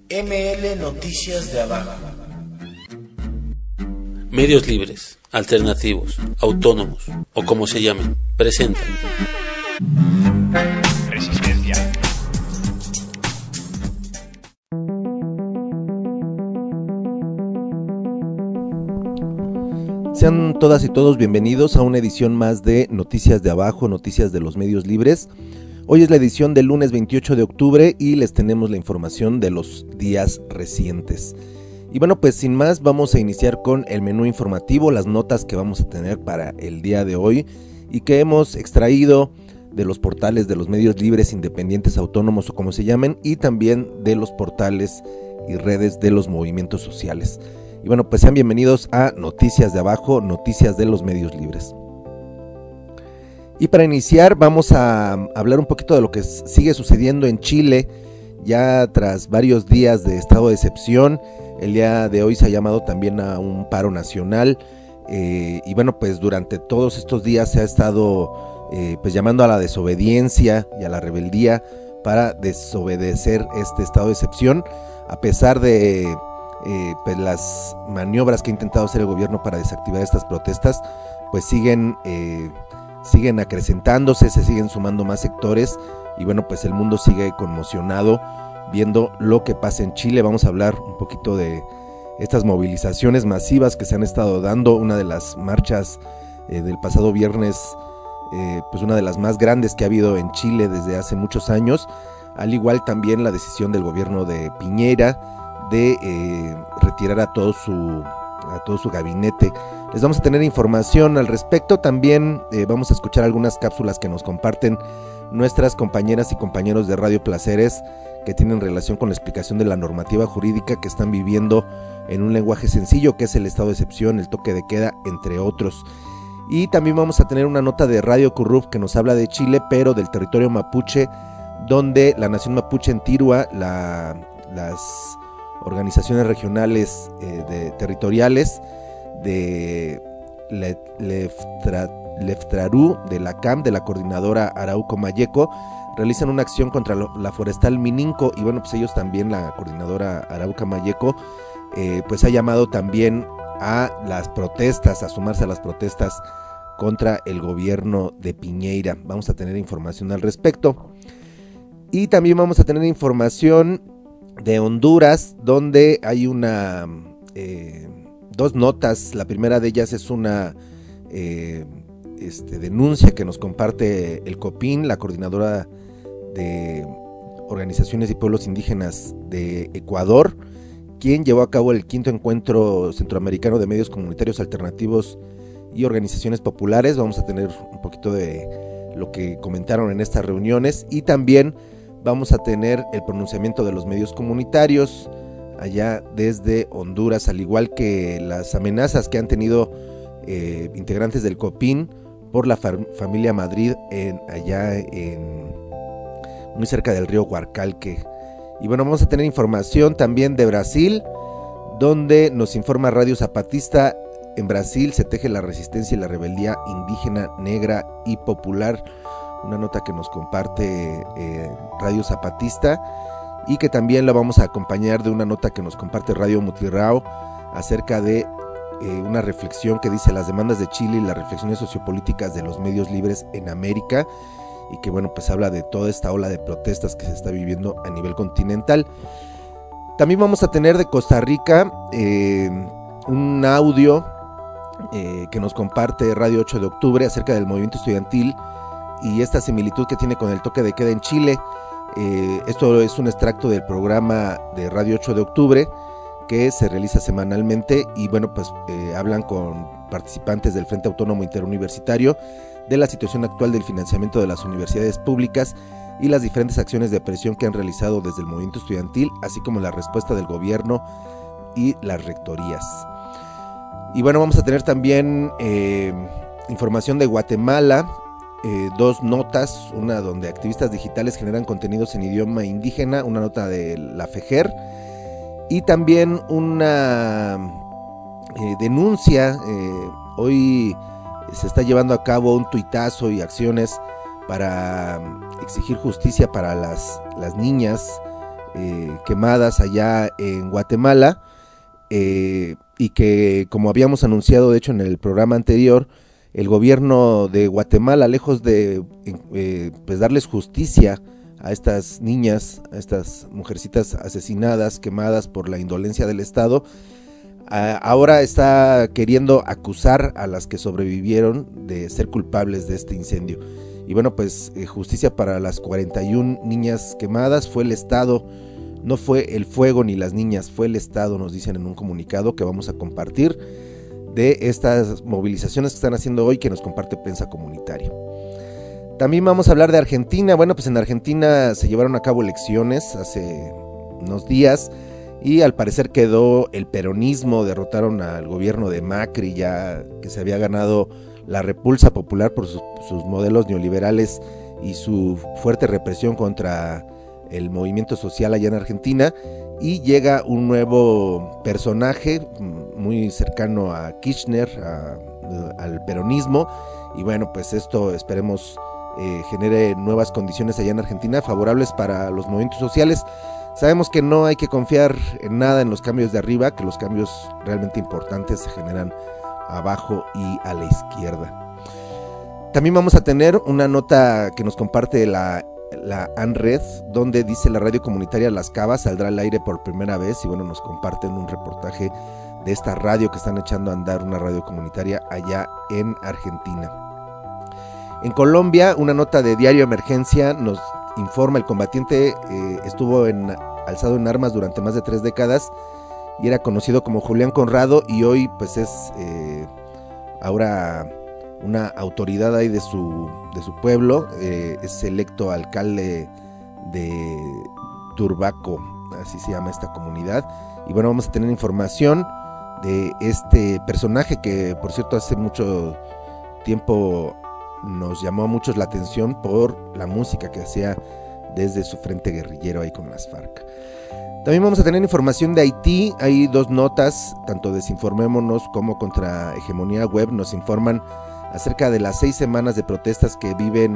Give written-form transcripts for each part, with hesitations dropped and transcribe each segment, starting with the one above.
ML Noticias de Abajo. Medios libres, alternativos, autónomos o como se llamen, presentan Resistencia. Sean todas y todos bienvenidos a una edición más de Noticias de Abajo, Noticias de los Medios Libres. Hoy es la edición del lunes 28 de octubre y les tenemos la información de los días recientes. Y bueno, pues sin más vamos a iniciar con el menú informativo, las notas que vamos a tener para el día de hoy y que hemos extraído de los portales de los medios libres, independientes, autónomos o como se llamen, y también de los portales y redes de los movimientos sociales. Y bueno, pues sean bienvenidos a Noticias de Abajo, Noticias de los Medios Libres. Y para iniciar vamos a hablar un poquito de lo que sigue sucediendo en Chile, ya tras varios días de estado de excepción. El día de hoy se ha llamado también a un paro nacional y bueno, pues durante todos estos días se ha estado pues llamando a la desobediencia y a la rebeldía para desobedecer este estado de excepción, a pesar de pues las maniobras que ha intentado hacer el gobierno para desactivar estas protestas, pues siguen acrecentándose, se siguen sumando más sectores y bueno, pues el mundo sigue conmocionado viendo lo que pasa en Chile. Vamos a hablar un poquito de estas movilizaciones masivas que se han estado dando. Una de las marchas del pasado viernes, pues una de las más grandes que ha habido en Chile desde hace muchos años, al igual también la decisión del gobierno de Piñera de retirar a todo su gabinete. Les vamos a tener información al respecto. También vamos a escuchar algunas cápsulas que nos comparten nuestras compañeras y compañeros de Radio Placeres, que tienen relación con la explicación de la normativa jurídica que están viviendo en un lenguaje sencillo, que es el estado de excepción, el toque de queda, entre otros. Y también vamos a tener una nota de Radio Currup que nos habla de Chile, pero del territorio mapuche, donde la nación mapuche en Tirua, las organizaciones regionales territoriales de Leftrarú, de la CAM, de la coordinadora Arauco Mayeco, realizan una acción contra la forestal Mininco. Y bueno, pues ellos también, la coordinadora Arauca Mayeco, pues ha llamado también a las protestas, a sumarse a las protestas contra el gobierno de Piñera. Vamos a tener información al respecto. Y también vamos a tener información de Honduras, donde hay dos notas. La primera de ellas es una denuncia que nos comparte el COPIN, la coordinadora de organizaciones y pueblos indígenas de Ecuador, quien llevó a cabo el 5º encuentro centroamericano de medios comunitarios alternativos y organizaciones populares. Vamos a tener un poquito de lo que comentaron en estas reuniones y también vamos a tener el pronunciamiento de los medios comunitarios allá desde Honduras, al igual que las amenazas que han tenido integrantes del COPIN por la familia Madrid muy cerca del río Huarcalque. Y bueno, vamos a tener información también de Brasil, donde nos informa Radio Zapatista. En Brasil se teje la resistencia y la rebeldía indígena, negra y popular. Una nota que nos comparte Radio Zapatista y que también la vamos a acompañar de una nota que nos comparte Radio Mutirao acerca de una reflexión que dice las demandas de Chile y las reflexiones sociopolíticas de los medios libres en América, y que bueno, pues habla de toda esta ola de protestas que se está viviendo a nivel continental. También vamos a tener de Costa Rica un audio que nos comparte Radio 8 de octubre acerca del movimiento estudiantil y esta similitud que tiene con el toque de queda en Chile. Esto es un extracto del programa de Radio 8 de octubre que se realiza semanalmente y bueno, pues hablan con participantes del Frente Autónomo Interuniversitario de la situación actual del financiamiento de las universidades públicas y las diferentes acciones de presión que han realizado desde el movimiento estudiantil, así como la respuesta del gobierno y las rectorías. Y bueno, vamos a tener también información de Guatemala, dos notas, una donde activistas digitales generan contenidos en idioma indígena, una nota de la FEGER, y también una denuncia. Hoy se está llevando a cabo un tuitazo y acciones para exigir justicia para las niñas quemadas allá en Guatemala, y que, como habíamos anunciado de hecho en el programa anterior, el gobierno de Guatemala, lejos de pues darles justicia a estas niñas, a estas mujercitas asesinadas, quemadas por la indolencia del Estado, ahora está queriendo acusar a las que sobrevivieron de ser culpables de este incendio. Y bueno, pues justicia para las 41 niñas quemadas. Fue el Estado, no fue el fuego ni las niñas, fue el Estado, nos dicen en un comunicado que vamos a compartir, de estas movilizaciones que están haciendo hoy, que nos comparte Prensa Comunitaria. También vamos a hablar de Argentina. Bueno, pues en Argentina se llevaron a cabo elecciones hace unos días y al parecer quedó el peronismo, derrotaron al gobierno de Macri, ya que se había ganado la repulsa popular por sus modelos neoliberales y su fuerte represión contra el movimiento social allá en Argentina, y llega un nuevo personaje muy cercano a Kirchner, al peronismo, y bueno, pues esto esperemos genere nuevas condiciones allá en Argentina favorables para los movimientos sociales. Sabemos que no hay que confiar en nada en los cambios de arriba, que los cambios realmente importantes se generan abajo y a la izquierda. También vamos a tener una nota que nos comparte la ANRED, donde dice la radio comunitaria Las Cavas saldrá al aire por primera vez, y bueno, nos comparten un reportaje de esta radio que están echando a andar, una radio comunitaria allá en Argentina. En Colombia, una nota de Diario Emergencia nos informa: el combatiente estuvo alzado en armas durante más de 3 décadas y era conocido como Julián Conrado, y hoy pues es ahora una autoridad ahí de su pueblo, es electo alcalde de Turbaco, así se llama esta comunidad. Y bueno, vamos a tener información de este personaje que, por cierto, hace mucho tiempo nos llamó a muchos la atención por la música que hacía desde su frente guerrillero ahí con las FARC. También vamos a tener información de Haití. Hay 2 notas, tanto Desinformémonos como Contra Hegemonía Web, nos informan acerca de las 6 semanas de protestas que viven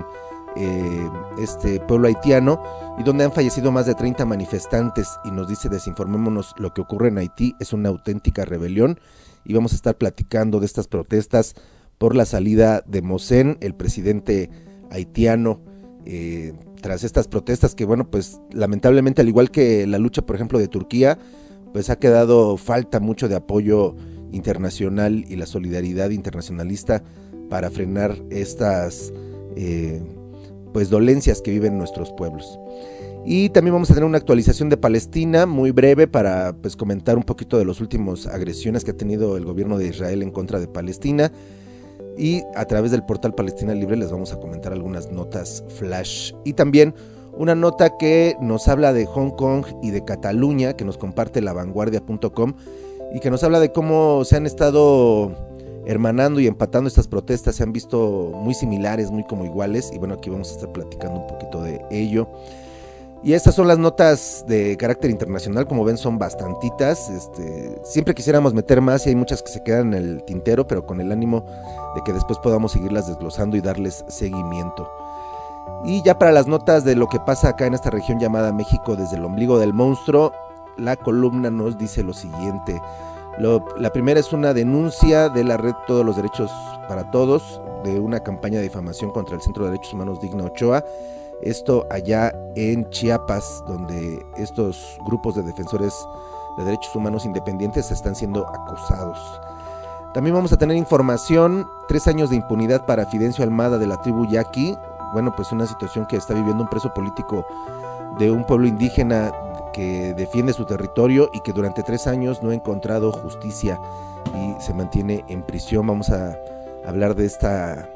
este pueblo haitiano, y donde han fallecido más de 30 manifestantes, y nos dice Desinformémonos: lo que ocurre en Haití es una auténtica rebelión, y vamos a estar platicando de estas protestas por la salida de Mosén, el presidente haitiano, tras estas protestas que, bueno, pues lamentablemente, al igual que la lucha, por ejemplo, de Turquía, pues ha quedado falta mucho de apoyo internacional y la solidaridad internacionalista para frenar estas pues dolencias que viven nuestros pueblos. Y también vamos a tener una actualización de Palestina muy breve para pues comentar un poquito de las últimas agresiones que ha tenido el gobierno de Israel en contra de Palestina, y a través del portal Palestina Libre les vamos a comentar algunas notas flash, y también una nota que nos habla de Hong Kong y de Cataluña, que nos comparte lavanguardia.com, y que nos habla de cómo se han estado hermanando y empatando estas protestas. Se han visto muy similares, muy como iguales, y bueno, aquí vamos a estar platicando un poquito de ello. Y estas son las notas de carácter internacional. Como ven, son bastantitas. Siempre quisiéramos meter más, y hay muchas que se quedan en el tintero, pero con el ánimo de que después podamos seguirlas desglosando y darles seguimiento. Y ya para las notas de lo que pasa acá en esta región llamada México desde el ombligo del monstruo, la columna nos dice lo siguiente. La primera es una denuncia de la red Todos los Derechos para Todos, de una campaña de difamación contra el Centro de Derechos Humanos Digna Ochoa. Esto allá en Chiapas, donde estos grupos de defensores de derechos humanos independientes están siendo acosados. También vamos a tener información: 3 años de impunidad para Fidencio Almada de la tribu Yaqui. Bueno, pues una situación que está viviendo un preso político de un pueblo indígena que defiende su territorio y que durante 3 años no ha encontrado justicia y se mantiene en prisión. Vamos a hablar de esta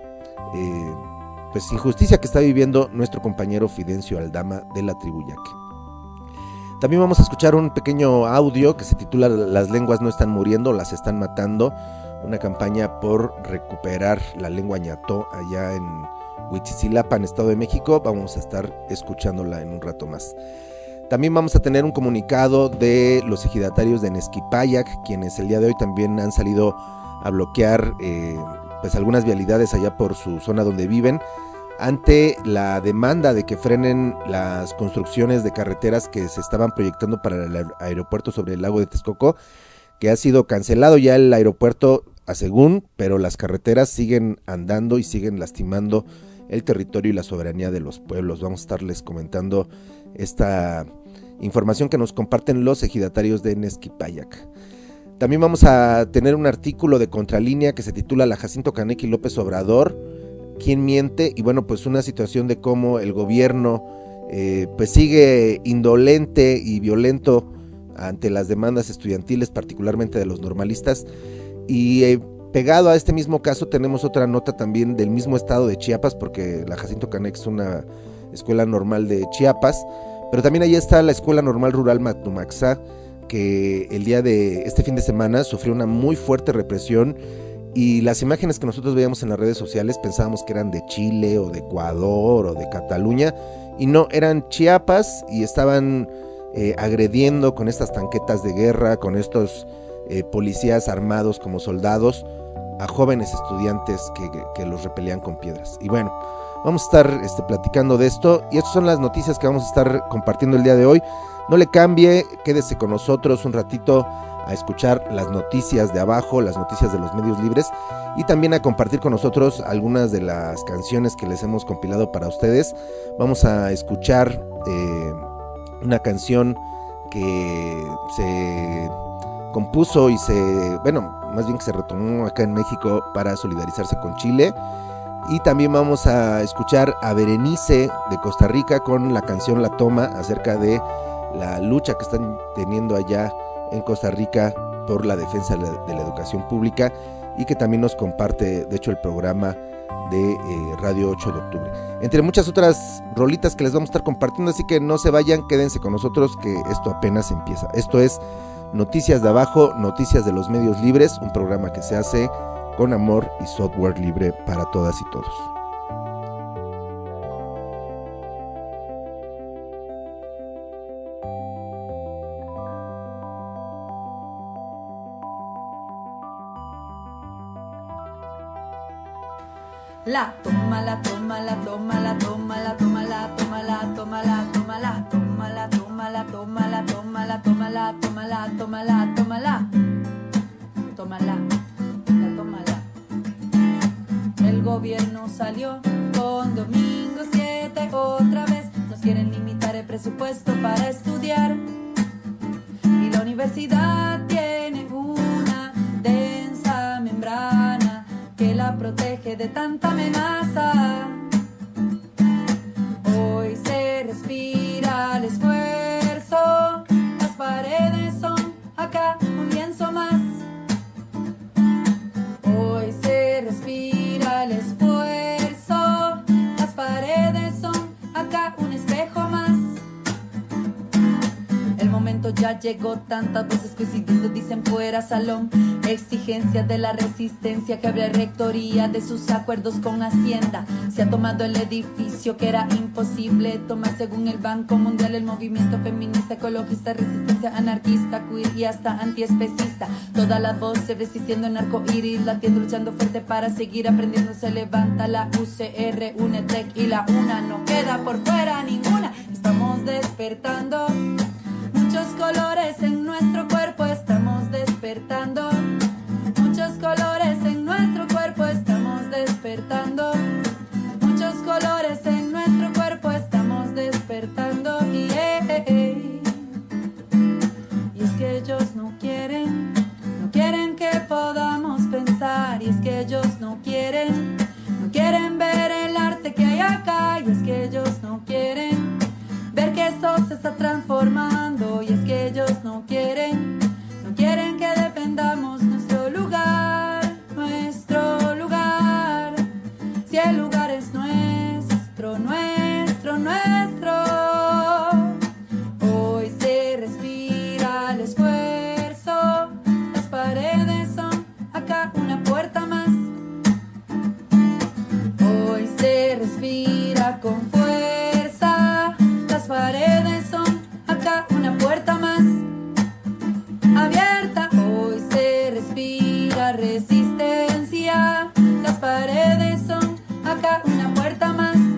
pues injusticia que está viviendo nuestro compañero Fidencio Aldama de la tribu Yaqui. También vamos a escuchar un pequeño audio que se titula Las lenguas no están muriendo, las están matando, una campaña por recuperar la lengua ñató allá en Huitzilapan, Estado de México. Vamos a estar escuchándola en un rato más. También vamos a tener un comunicado de los ejidatarios de Nezquipayac, quienes el día de hoy también han salido a bloquear pues algunas vialidades allá por su zona donde viven, ante la demanda de que frenen las construcciones de carreteras que se estaban proyectando para el aeropuerto sobre el lago de Texcoco, que ha sido cancelado ya el aeropuerto a según, pero las carreteras siguen andando y siguen lastimando el territorio y la soberanía de los pueblos. Vamos a estarles comentando esta información que nos comparten los ejidatarios de Nezquipayac. También vamos a tener un artículo de Contralínea que se titula La Jacinto Canec y López Obrador, ¿quién miente? Y bueno, pues una situación de cómo el gobierno pues sigue indolente y violento ante las demandas estudiantiles, particularmente de los normalistas. Y pegado a este mismo caso tenemos otra nota también del mismo estado de Chiapas, porque la Jacinto Canec es una escuela normal de Chiapas, pero también ahí está la Escuela Normal Rural Matumaxá, que el día de este fin de semana sufrió una muy fuerte represión, y las imágenes que nosotros veíamos en las redes sociales pensábamos que eran de Chile o de Ecuador o de Cataluña, y no, eran Chiapas, y estaban agrediendo con estas tanquetas de guerra, con estos policías armados como soldados, a jóvenes estudiantes que los repelían con piedras. Y bueno, vamos a estar platicando de esto, y estas son las noticias que vamos a estar compartiendo el día de hoy. No le cambie, quédese con nosotros un ratito a escuchar las noticias de abajo, las noticias de los medios libres, y también a compartir con nosotros algunas de las canciones que les hemos compilado para ustedes. Vamos a escuchar una canción que se compuso y más bien que se retomó acá en México para solidarizarse con Chile. Y también vamos a escuchar a Berenice de Costa Rica con la canción La Toma, acerca de la lucha que están teniendo allá en Costa Rica por la defensa de la educación pública, y que también nos comparte, de hecho, el programa de Radio 8 de Octubre. Entre muchas otras rolitas que les vamos a estar compartiendo, así que no se vayan, quédense con nosotros que esto apenas empieza. Esto es Noticias de Abajo, Noticias de los Medios Libres, un programa que se hace con amor y software libre para todas y todos. La toma, la toma, la toma, la toma, la toma, la toma, la toma, la toma, la toma, la toma, la toma, la toma, la toma, la toma, la toma, la toma, la tómala, la tómala. El gobierno salió con domingo 7 otra vez. Nos quieren limitar el presupuesto para estudiar, y la universidad tiene una densa membrana que la protege de tanta amenaza. Hoy se respira el esfuerzo, las paredes son acá un lienzo más. Hoy se respira el esfuerzo, las paredes son acá un espejo más. El momento ya llegó, tantas veces coincidiendo dicen fuera salón. Exigencias de la resistencia, que habría rectoría de sus acuerdos con Hacienda. Se ha tomado el edificio que era imposible tomar según el Banco Mundial. El movimiento feminista, ecologista, resistencia anarquista, queer y hasta antiespecista. Todas las voces resistiendo en arcoíris, latiendo, luchando fuerte para seguir aprendiendo. Se levanta la UCR, UNETEC y la UNA. No queda por fuera ninguna. Estamos despertando. Muchos colores en nuestro cuerpo estamos despertando. Muchos colores en nuestro cuerpo estamos despertando. Muchos colores en nuestro cuerpo estamos despertando. Y es que ellos no quieren que podamos pensar. Y es que ellos no quieren ver el arte que hay acá. Y es que ellos no quieren ver que esto se está transformando. Y es que ellos no quieren que defendamos nuestro lugar. Si el lugar es nuestro. Hoy se respira el esfuerzo, las paredes son acá una puerta más. Hoy se respira con fuerza, las paredes son acá una puerta más abierta. Hoy se respira resistencia, las paredes son acá una puerta más.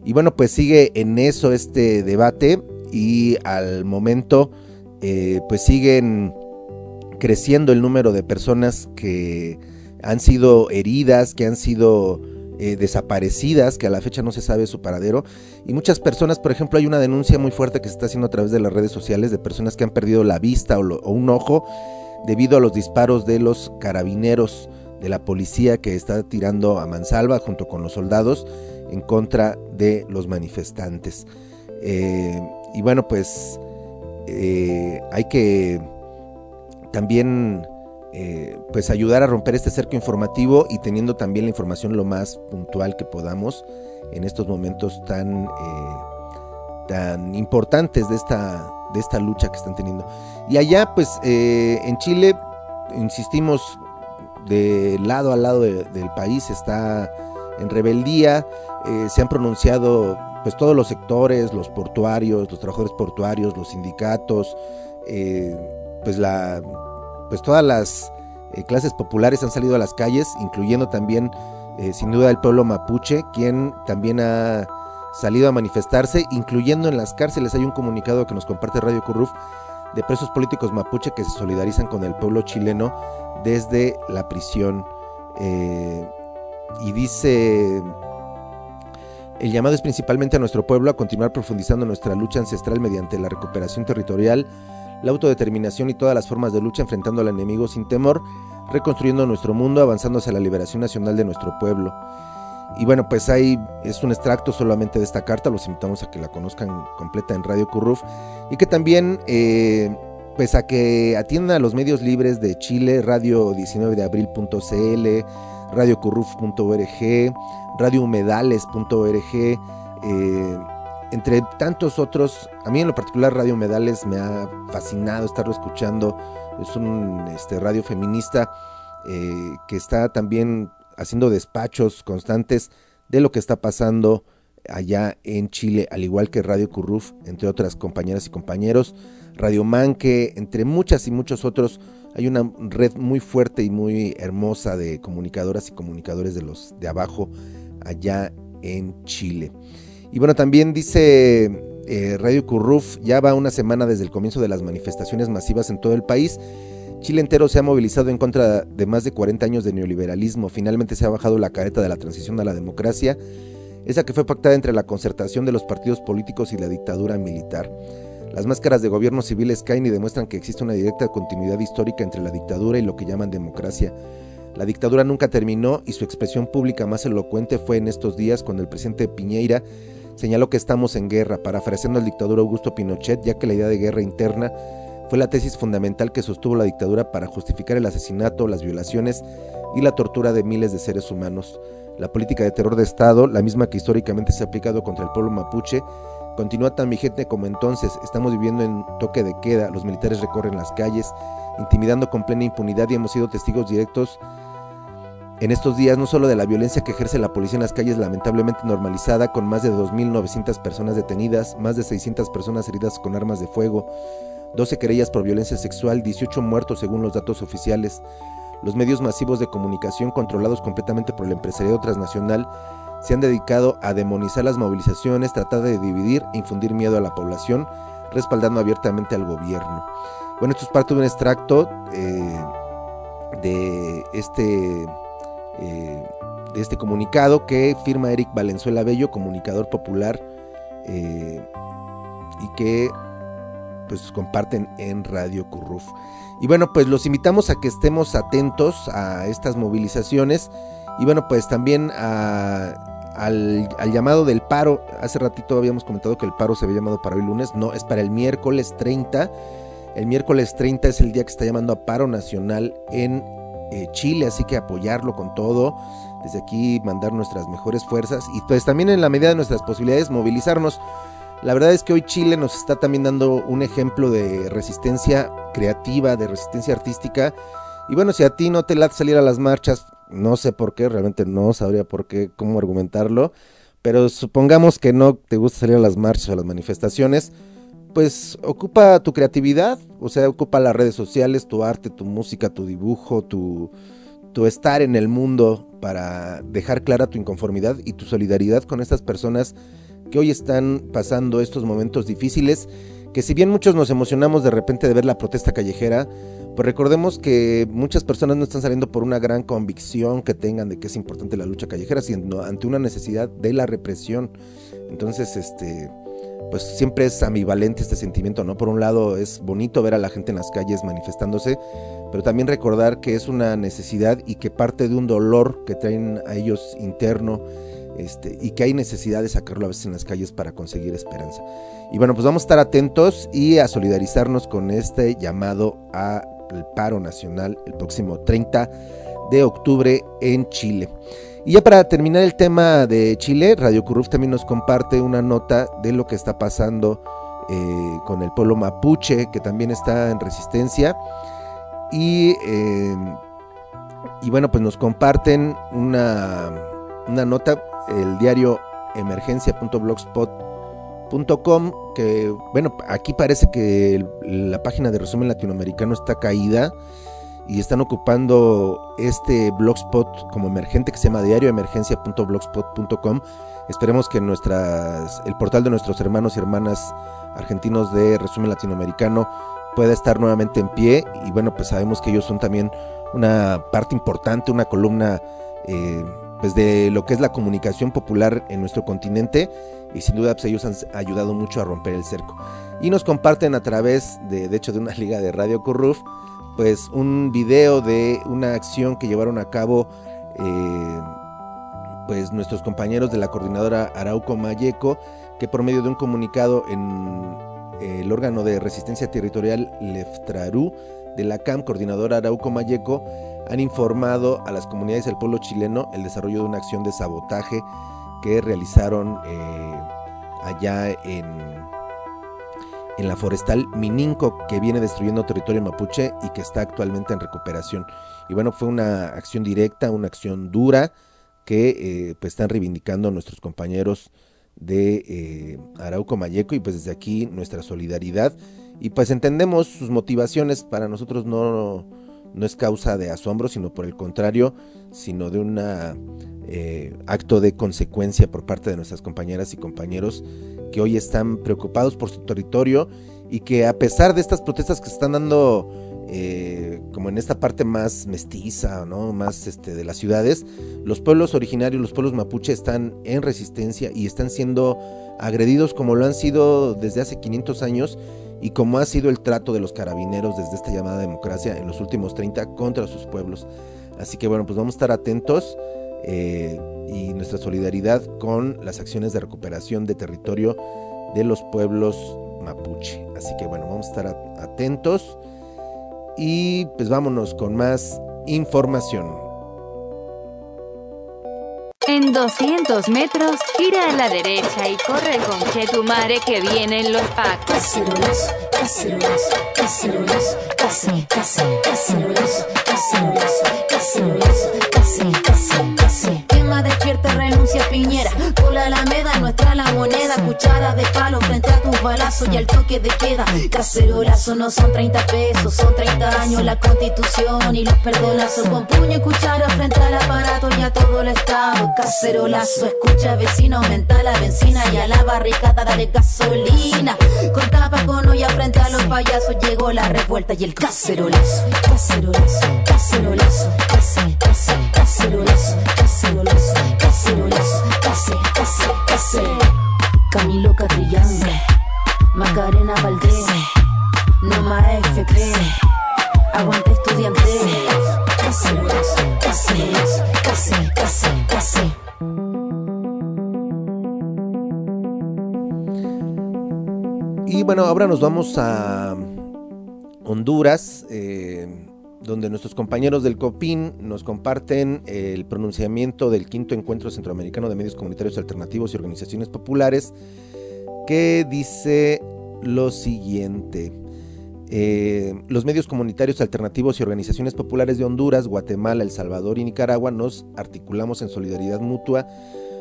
Y bueno, pues sigue en eso este debate y al momento pues siguen creciendo el número de personas que han sido heridas, que han sido desaparecidas, que a la fecha no se sabe su paradero, y muchas personas, por ejemplo, hay una denuncia muy fuerte que se está haciendo a través de las redes sociales de personas que han perdido la vista o un ojo debido a los disparos de los carabineros, de la policía que está tirando a mansalva junto con los soldados en contra de los manifestantes. Y bueno, pues hay que también pues ayudar a romper este cerco informativo y teniendo también la información lo más puntual que podamos en estos momentos tan importantes de esta lucha que están teniendo. Y allá pues en Chile, insistimos, de lado a lado del país está en rebeldía. Se han pronunciado pues todos los sectores, los portuarios, los trabajadores portuarios, los sindicatos, pues todas las clases populares han salido a las calles, incluyendo también sin duda el pueblo mapuche, quien también ha salido a manifestarse, incluyendo en las cárceles. Hay un comunicado que nos comparte Radio Curruf de presos políticos mapuche que se solidarizan con el pueblo chileno desde la prisión, y dice: el llamado es principalmente a nuestro pueblo a continuar profundizando nuestra lucha ancestral mediante la recuperación territorial, la autodeterminación y todas las formas de lucha, enfrentando al enemigo sin temor, reconstruyendo nuestro mundo, avanzando hacia la liberación nacional de nuestro pueblo. Y bueno, pues ahí es un extracto solamente de esta carta, los invitamos a que la conozcan completa en Radio Curruf, y que también pues a que atiendan a los medios libres de Chile, radio19deabril.cl, radiocurruf.org, radiohumedales.org, entre tantos otros. A mí en lo particular Radio Humedales me ha fascinado estarlo escuchando. Es un radio feminista que está también haciendo despachos constantes de lo que está pasando allá en Chile, al igual que Radio Curruf, entre otras compañeras y compañeros, Radio Manque, entre muchas y muchos otros. Hay una red muy fuerte y muy hermosa de comunicadoras y comunicadores de los de abajo allá en Chile. Y bueno, también dice Radio Curruf, ya va una semana desde el comienzo de las manifestaciones masivas en todo el país. Chile entero se ha movilizado en contra de más de 40 años de neoliberalismo. Finalmente se ha bajado la careta de la transición a la democracia, esa que fue pactada entre la concertación de los partidos políticos y la dictadura militar. Las máscaras de gobiernos civiles caen y demuestran que existe una directa continuidad histórica entre la dictadura y lo que llaman democracia. La dictadura nunca terminó y su expresión pública más elocuente fue en estos días cuando el presidente Piñera señaló que estamos en guerra, parafraseando al dictador Augusto Pinochet, ya que la idea de guerra interna fue la tesis fundamental que sostuvo la dictadura para justificar el asesinato, las violaciones y la tortura de miles de seres humanos. La política de terror de Estado, la misma que históricamente se ha aplicado contra el pueblo mapuche, continúa tan vigente como entonces. Estamos viviendo en toque de queda, los militares recorren las calles, intimidando con plena impunidad, y hemos sido testigos directos en estos días no solo de la violencia que ejerce la policía en las calles, lamentablemente normalizada, con más de 2.900 personas detenidas, más de 600 personas heridas con armas de fuego, 12 querellas por violencia sexual, 18 muertos según los datos oficiales. Los medios masivos de comunicación, controlados completamente por el empresariado transnacional, se han dedicado a demonizar las movilizaciones, tratar de dividir e infundir miedo a la población, respaldando abiertamente al gobierno. Bueno, esto es parte de un extracto de este comunicado que firma Eric Valenzuela Bello, comunicador popular, y que pues comparten en Radio Curruf. Y bueno, pues los invitamos a que estemos atentos a estas movilizaciones, y bueno, pues también al llamado del paro. Hace ratito habíamos comentado que el paro se había llamado para hoy lunes, no, es para el miércoles 30. El miércoles 30 es el día que está llamando a paro nacional en Chile, así que apoyarlo con todo, desde aquí mandar nuestras mejores fuerzas y pues también en la medida de nuestras posibilidades movilizarnos. La verdad es que hoy Chile nos está también dando un ejemplo de resistencia creativa, de resistencia artística, y bueno, si a ti no te late salir a las marchas, no sé por qué, realmente no sabría por qué, cómo argumentarlo, pero supongamos que no te gusta salir a las marchas o a las manifestaciones, pues ocupa tu creatividad, o sea, ocupa las redes sociales, tu arte, tu música, tu dibujo, tu estar en el mundo para dejar clara tu inconformidad y tu solidaridad con estas personas que hoy están pasando estos momentos difíciles, que si bien muchos nos emocionamos de repente de ver la protesta callejera, pues recordemos que muchas personas no están saliendo por una gran convicción que tengan de que es importante la lucha callejera, sino ante una necesidad de la represión. Entonces, pues siempre es ambivalente este sentimiento, ¿no? Por un lado es bonito ver a la gente en las calles manifestándose, pero también recordar que es una necesidad y que parte de un dolor que traen a ellos interno, y que hay necesidad de sacarlo a veces en las calles para conseguir esperanza. Y bueno, pues vamos a estar atentos y a solidarizarnos con este llamado al paro nacional el próximo 30 de octubre en Chile. Y ya para terminar el tema de Chile, Radio Curruf también nos comparte una nota de lo que está pasando con el pueblo mapuche, que también está en resistencia. Y bueno, pues nos comparten una nota, el diario emergencia.blogspot.com, que bueno, aquí parece que la página de Resumen Latinoamericano está caída y están ocupando este blogspot como emergente, que se llama diarioemergencia.blogspot.com. Esperemos que el portal de nuestros hermanos y hermanas argentinos de Resumen Latinoamericano pueda estar nuevamente en pie. Y bueno, pues sabemos que ellos son también una parte importante, una columna pues de lo que es la comunicación popular en nuestro continente, y sin duda pues ellos han ayudado mucho a romper el cerco. Y nos comparten a través de hecho de una liga de Radio Curruf, pues un video de una acción que llevaron a cabo pues nuestros compañeros de la coordinadora Arauco Mayeco, que por medio de un comunicado en el órgano de resistencia territorial Leftrarú de la CAM, coordinadora Arauco Mayeco, han informado a las comunidades del pueblo chileno el desarrollo de una acción de sabotaje que realizaron allá en la forestal Mininco, que viene destruyendo territorio mapuche y que está actualmente en recuperación. Y bueno, fue una acción directa, una acción dura que pues están reivindicando nuestros compañeros de Arauco Mayeco, y pues desde aquí nuestra solidaridad, y pues entendemos sus motivaciones. Para nosotros no es causa de asombro, sino por el contrario, sino de un acto de consecuencia por parte de nuestras compañeras y compañeros que hoy están preocupados por su territorio, y que a pesar de estas protestas que se están dando como en esta parte más mestiza, ¿no? Más de las ciudades, los pueblos originarios, los pueblos mapuche están en resistencia y están siendo agredidos como lo han sido desde hace 500 años, y como ha sido el trato de los carabineros desde esta llamada democracia en los últimos 30 contra sus pueblos. Así que bueno, pues vamos a estar atentos y nuestra solidaridad con las acciones de recuperación de territorio de los pueblos mapuche. Así que bueno, vamos a estar atentos y pues vámonos con más información. En 200 metros, gira a la derecha y corre con Chetumare que vienen los pacos. Cacerolazo, cacerolazo, cacerolazo, cacerolazo, cacerolazo, cacerolazo, cacerolazo. ¿Quién más despierta renuncia Piñera? Por la Alameda, nuestra la moneda. Cuchara de palo frente a tus balazos y al toque de queda. Cacerolazo no son 30 pesos, son 30 años la Constitución y los perdonazos. Con puño y cuchara frente al aparato y a todo el Estado. Cacerolazo, escucha vecino, aumenta la benzina y a la barricada dale gasolina. Con tapa con olla frente a los payasos llegó la revuelta y el cacerolazo. Cacerolazo, cacerolazo, cacerolazo, cacerolazo, cacerolazo, cacerolazo, cacerolazo. Camilo Catrillanza, Macarena Valdés, Norma FP, aguante estudiante. Cacerolazo, cacerolazo, cacerolazo. Y bueno, ahora nos vamos a Honduras, donde nuestros compañeros del COPIN nos comparten el pronunciamiento del 5º Encuentro Centroamericano de Medios Comunitarios Alternativos y Organizaciones Populares, que dice lo siguiente: los medios comunitarios alternativos y organizaciones populares de Honduras, Guatemala, El Salvador y Nicaragua nos articulamos en solidaridad mutua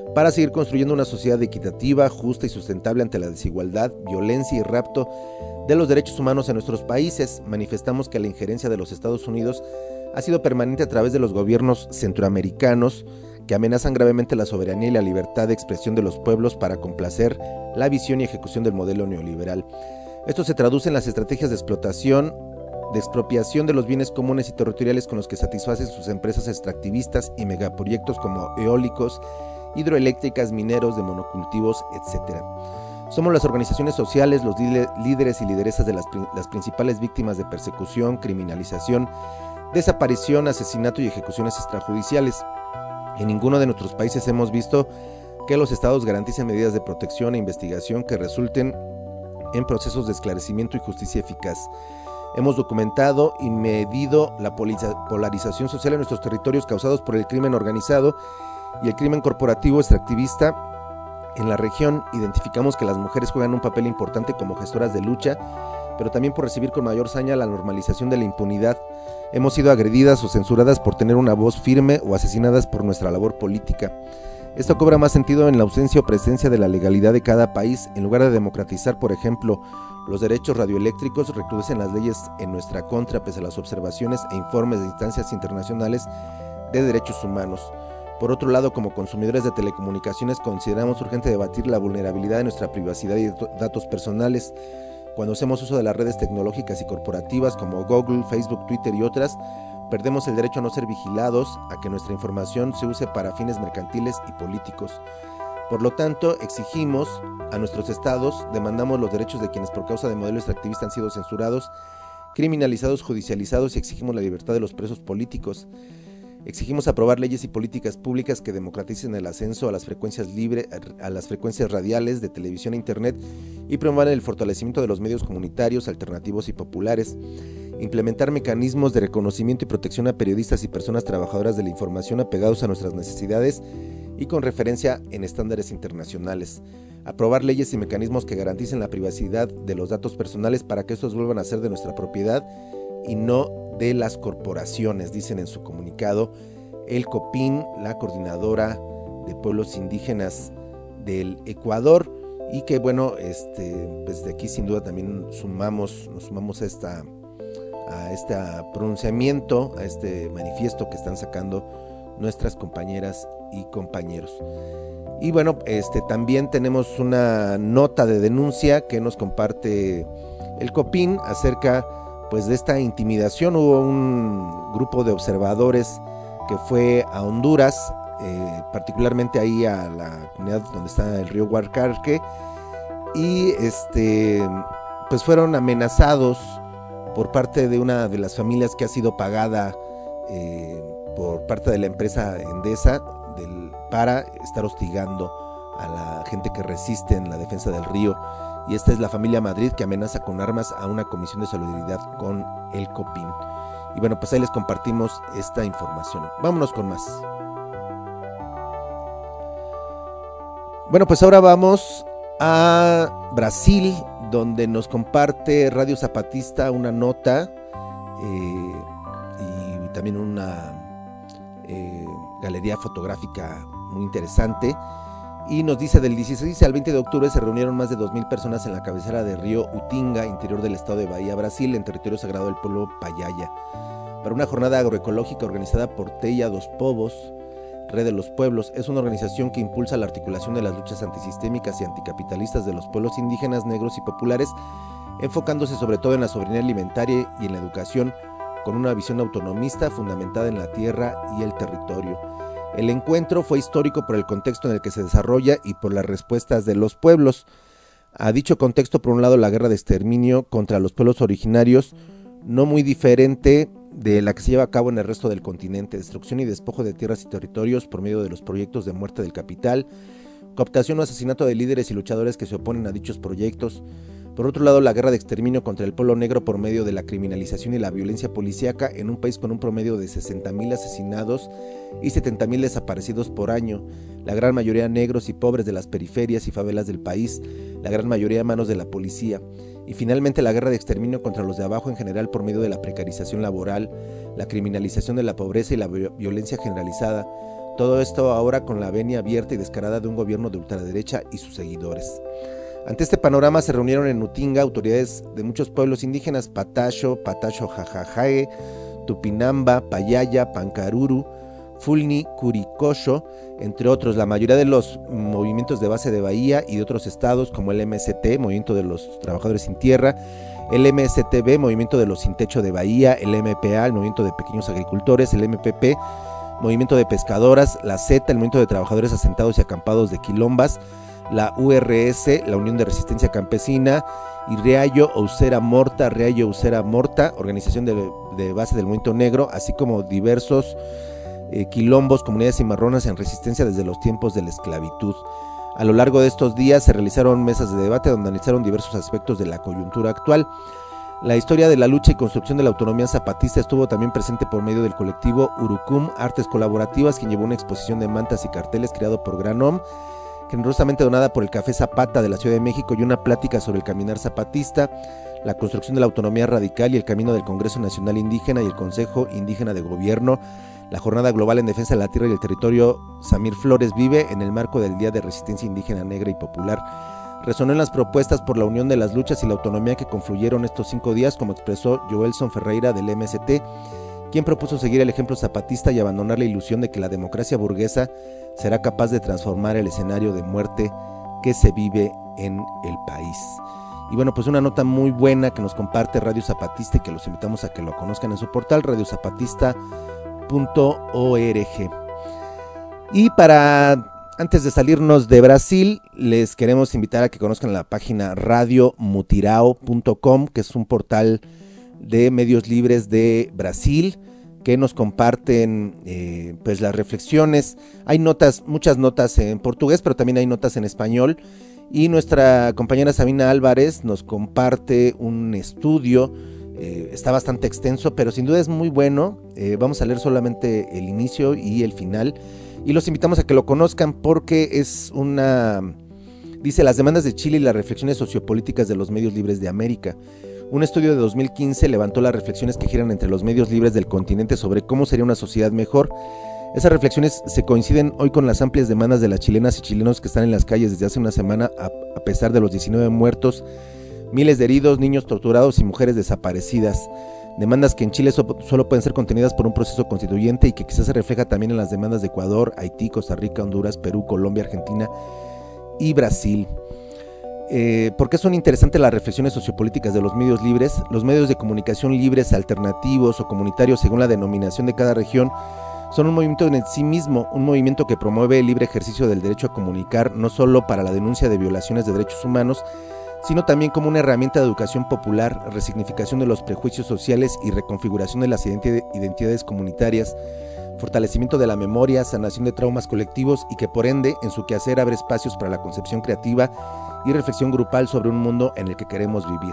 para seguir construyendo una sociedad equitativa, justa y sustentable ante la desigualdad, violencia y rapto de los derechos humanos en nuestros países. Manifestamos que la injerencia de los Estados Unidos ha sido permanente a través de los gobiernos centroamericanos que amenazan gravemente la soberanía y la libertad de expresión de los pueblos para complacer la visión y ejecución del modelo neoliberal. Esto se traduce en las estrategias de explotación, de expropiación de los bienes comunes y territoriales con los que satisfacen sus empresas extractivistas y megaproyectos como eólicos, hidroeléctricas, mineros, de monocultivos, etc. Somos las organizaciones sociales, los líderes y lideresas de las principales víctimas de persecución, criminalización, desaparición, asesinato y ejecuciones extrajudiciales. En ninguno de nuestros países hemos visto que los estados garanticen medidas de protección e investigación que resulten en procesos de esclarecimiento y justicia eficaz. Hemos documentado y medido la polarización social en nuestros territorios causados por el crimen organizado y el crimen corporativo extractivista en la región. Identificamos que las mujeres juegan un papel importante como gestoras de lucha, pero también por recibir con mayor saña la normalización de la impunidad. Hemos sido agredidas o censuradas por tener una voz firme o asesinadas por nuestra labor política. Esto cobra más sentido en la ausencia o presencia de la legalidad de cada país. En lugar de democratizar, por ejemplo, los derechos radioeléctricos, recrudecen las leyes en nuestra contra pese a las observaciones e informes de instancias internacionales de derechos humanos. Por otro lado, como consumidores de telecomunicaciones, consideramos urgente debatir la vulnerabilidad de nuestra privacidad y datos personales. Cuando hacemos uso de las redes tecnológicas y corporativas como Google, Facebook, Twitter y otras, perdemos el derecho a no ser vigilados, a que nuestra información se use para fines mercantiles y políticos. Por lo tanto, exigimos a nuestros estados, demandamos los derechos de quienes por causa de modelos extractivistas han sido censurados, criminalizados, judicializados, y exigimos la libertad de los presos políticos. Exigimos aprobar leyes y políticas públicas que democraticen el ascenso a las frecuencias radiales de televisión e internet y promuevan el fortalecimiento de los medios comunitarios, alternativos y populares. Implementar mecanismos de reconocimiento y protección a periodistas y personas trabajadoras de la información apegados a nuestras necesidades y con referencia en estándares internacionales. Aprobar leyes y mecanismos que garanticen la privacidad de los datos personales para que estos vuelvan a ser de nuestra propiedad y no de las corporaciones, dicen en su comunicado el COPIN, la Coordinadora de Pueblos Indígenas del Ecuador, y que bueno, pues de aquí sin duda también nos sumamos a este pronunciamiento, a este manifiesto que están sacando nuestras compañeras y compañeros. Y bueno, también tenemos una nota de denuncia que nos comparte el COPIN acerca pues de esta intimidación. Hubo un grupo de observadores que fue a Honduras, particularmente ahí a la comunidad donde está el río Guarcarque, y pues fueron amenazados por parte de una de las familias que ha sido pagada por parte de la empresa Endesa para estar hostigando a la gente que resiste en la defensa del río. Y esta es la familia Madrid, que amenaza con armas a una comisión de solidaridad con el COPIN. Y bueno, pues ahí les compartimos esta información. Vámonos con más. Bueno, pues ahora vamos a Brasil, donde nos comparte Radio Zapatista una nota y también una galería fotográfica muy interesante. Y nos dice: del 16 al 20 de octubre se reunieron más de 2,000 personas en la cabecera del río Utinga, interior del estado de Bahía, Brasil, en territorio sagrado del pueblo Payaya, para una jornada agroecológica organizada por Teia dos Povos, Red de los Pueblos. Es una organización que impulsa la articulación de las luchas antisistémicas y anticapitalistas de los pueblos indígenas, negros y populares, enfocándose sobre todo en la soberanía alimentaria y en la educación, con una visión autonomista fundamentada en la tierra y el territorio. El encuentro fue histórico por el contexto en el que se desarrolla y por las respuestas de los pueblos. A dicho contexto, por un lado, la guerra de exterminio contra los pueblos originarios, no muy diferente de la que se lleva a cabo en el resto del continente: destrucción y despojo de tierras y territorios por medio de los proyectos de muerte del capital, cooptación o asesinato de líderes y luchadores que se oponen a dichos proyectos. Por otro lado, la guerra de exterminio contra el pueblo negro por medio de la criminalización y la violencia policíaca en un país con un promedio de 60,000 asesinados y 70,000 desaparecidos por año, la gran mayoría negros y pobres de las periferias y favelas del país, la gran mayoría a manos de la policía. Y finalmente, la guerra de exterminio contra los de abajo en general por medio de la precarización laboral, la criminalización de la pobreza y la violencia generalizada, Todo esto ahora con la venia abierta y descarada de un gobierno de ultraderecha y sus seguidores. Ante este panorama se reunieron en Utinga autoridades de muchos pueblos indígenas: Pataxo, Jajajae, Tupinamba, Payaya, Pancaruru, Fulni, Curicocho, entre otros. La mayoría de los movimientos de base de Bahía y de otros estados, como el MST, Movimiento de los Trabajadores Sin Tierra, el MSTB, Movimiento de los Sin Techo de Bahía, el MPA, el Movimiento de Pequeños Agricultores, el MPP, Movimiento de Pescadoras, la Z, el Movimiento de Trabajadores Asentados y Acampados de Quilombas, la URS, la Unión de Resistencia Campesina, y Riayo Usera Morta, organización de base del Movimiento Negro, así como diversos quilombos, comunidades cimarronas en resistencia desde los tiempos de la esclavitud. A lo largo de estos días se realizaron mesas de debate donde analizaron diversos aspectos de la coyuntura actual. La historia de la lucha y construcción de la autonomía zapatista estuvo también presente por medio del colectivo Urucum Artes Colaborativas, quien llevó una exposición de mantas y carteles creado por Granom, generosamente donada por el Café Zapata de la Ciudad de México, y una plática sobre el caminar zapatista, la construcción de la autonomía radical y el camino del Congreso Nacional Indígena y el Consejo Indígena de Gobierno, la Jornada Global en Defensa de la Tierra y el Territorio Samir Flores Vive, en el marco del Día de Resistencia Indígena Negra y Popular. Resonó en las propuestas por la unión de las luchas y la autonomía que confluyeron estos 5 días, como expresó Joelson Ferreira del MST, quien propuso seguir el ejemplo zapatista y abandonar la ilusión de que la democracia burguesa será capaz de transformar el escenario de muerte que se vive en el país. Y bueno, pues una nota muy buena que nos comparte Radio Zapatista y que los invitamos a que lo conozcan en su portal radiozapatista.org. Y antes de salirnos de Brasil, les queremos invitar a que conozcan la página radiomutirao.com, que es un portal de medios libres de Brasil, que nos comparten pues las reflexiones. Hay muchas notas en portugués, pero también hay notas en español. Y nuestra compañera Sabina Álvarez nos comparte un estudio, está bastante extenso, pero sin duda es muy bueno. Vamos a leer solamente el inicio y el final, y los invitamos a que lo conozcan porque dice: las demandas de Chile y las reflexiones sociopolíticas de los medios libres de América. Un estudio de 2015 levantó las reflexiones que giran entre los medios libres del continente sobre cómo sería una sociedad mejor. Esas reflexiones se coinciden hoy con las amplias demandas de las chilenas y chilenos que están en las calles desde hace una semana, a pesar de los 19 muertos, miles de heridos, niños torturados y mujeres desaparecidas. Demandas que en Chile solo pueden ser contenidas por un proceso constituyente y que quizás se refleja también en las demandas de Ecuador, Haití, Costa Rica, Honduras, Perú, Colombia, Argentina y Brasil. ¿Por qué son interesantes las reflexiones sociopolíticas de los medios libres? Los medios de comunicación libres, alternativos o comunitarios, según la denominación de cada región, son un movimiento en sí mismo, un movimiento que promueve el libre ejercicio del derecho a comunicar, no solo para la denuncia de violaciones de derechos humanos, sino también como una herramienta de educación popular, resignificación de los prejuicios sociales y reconfiguración de las identidades comunitarias, fortalecimiento de la memoria, sanación de traumas colectivos, y que por ende en su quehacer abre espacios para la concepción creativa y reflexión grupal sobre un mundo en el que queremos vivir.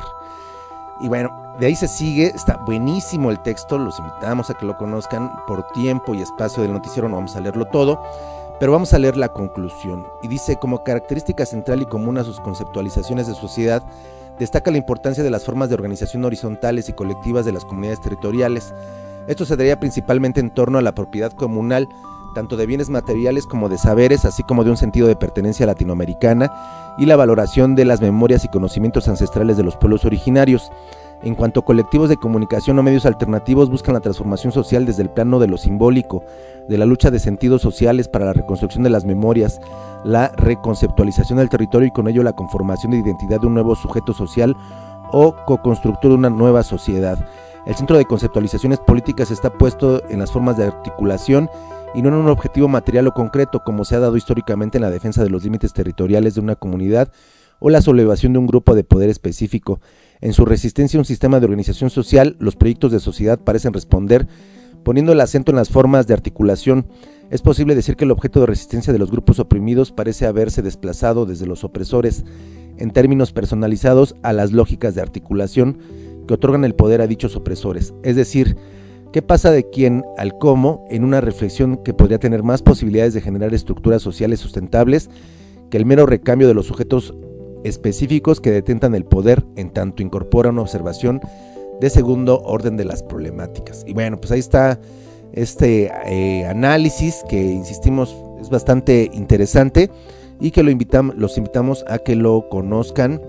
Y bueno, de ahí se sigue, está buenísimo el texto, los invitamos a que lo conozcan. Por tiempo y espacio del noticiero no vamos a leerlo todo, pero vamos a leer la conclusión. Y dice: como característica central y común a sus conceptualizaciones de sociedad, destaca la importancia de las formas de organización horizontales y colectivas de las comunidades territoriales. Esto se daría principalmente en torno a la propiedad comunal, tanto de bienes materiales como de saberes, así como de un sentido de pertenencia latinoamericana y la valoración de las memorias y conocimientos ancestrales de los pueblos originarios. En cuanto a colectivos de comunicación o medios alternativos, buscan la transformación social desde el plano de lo simbólico, de la lucha de sentidos sociales para la reconstrucción de las memorias, la reconceptualización del territorio y con ello la conformación de identidad de un nuevo sujeto social o co-constructor de una nueva sociedad. El centro de conceptualizaciones políticas está puesto en las formas de articulación y no en un objetivo material o concreto, como se ha dado históricamente en la defensa de los límites territoriales de una comunidad o la sublevación de un grupo de poder específico. En su resistencia a un sistema de organización social, los proyectos de sociedad parecen responder poniendo el acento en las formas de articulación. Es posible decir que el objeto de resistencia de los grupos oprimidos parece haberse desplazado desde los opresores, en términos personalizados, a las lógicas de articulación que otorgan el poder a dichos opresores. Es decir, ¿qué pasa de quién al cómo en una reflexión que podría tener más posibilidades de generar estructuras sociales sustentables que el mero recambio de los sujetos específicos que detentan el poder, en tanto incorpora una observación de segundo orden de las problemáticas? Y bueno, pues ahí está análisis que, insistimos, es bastante interesante y que los invitamos a que lo conozcan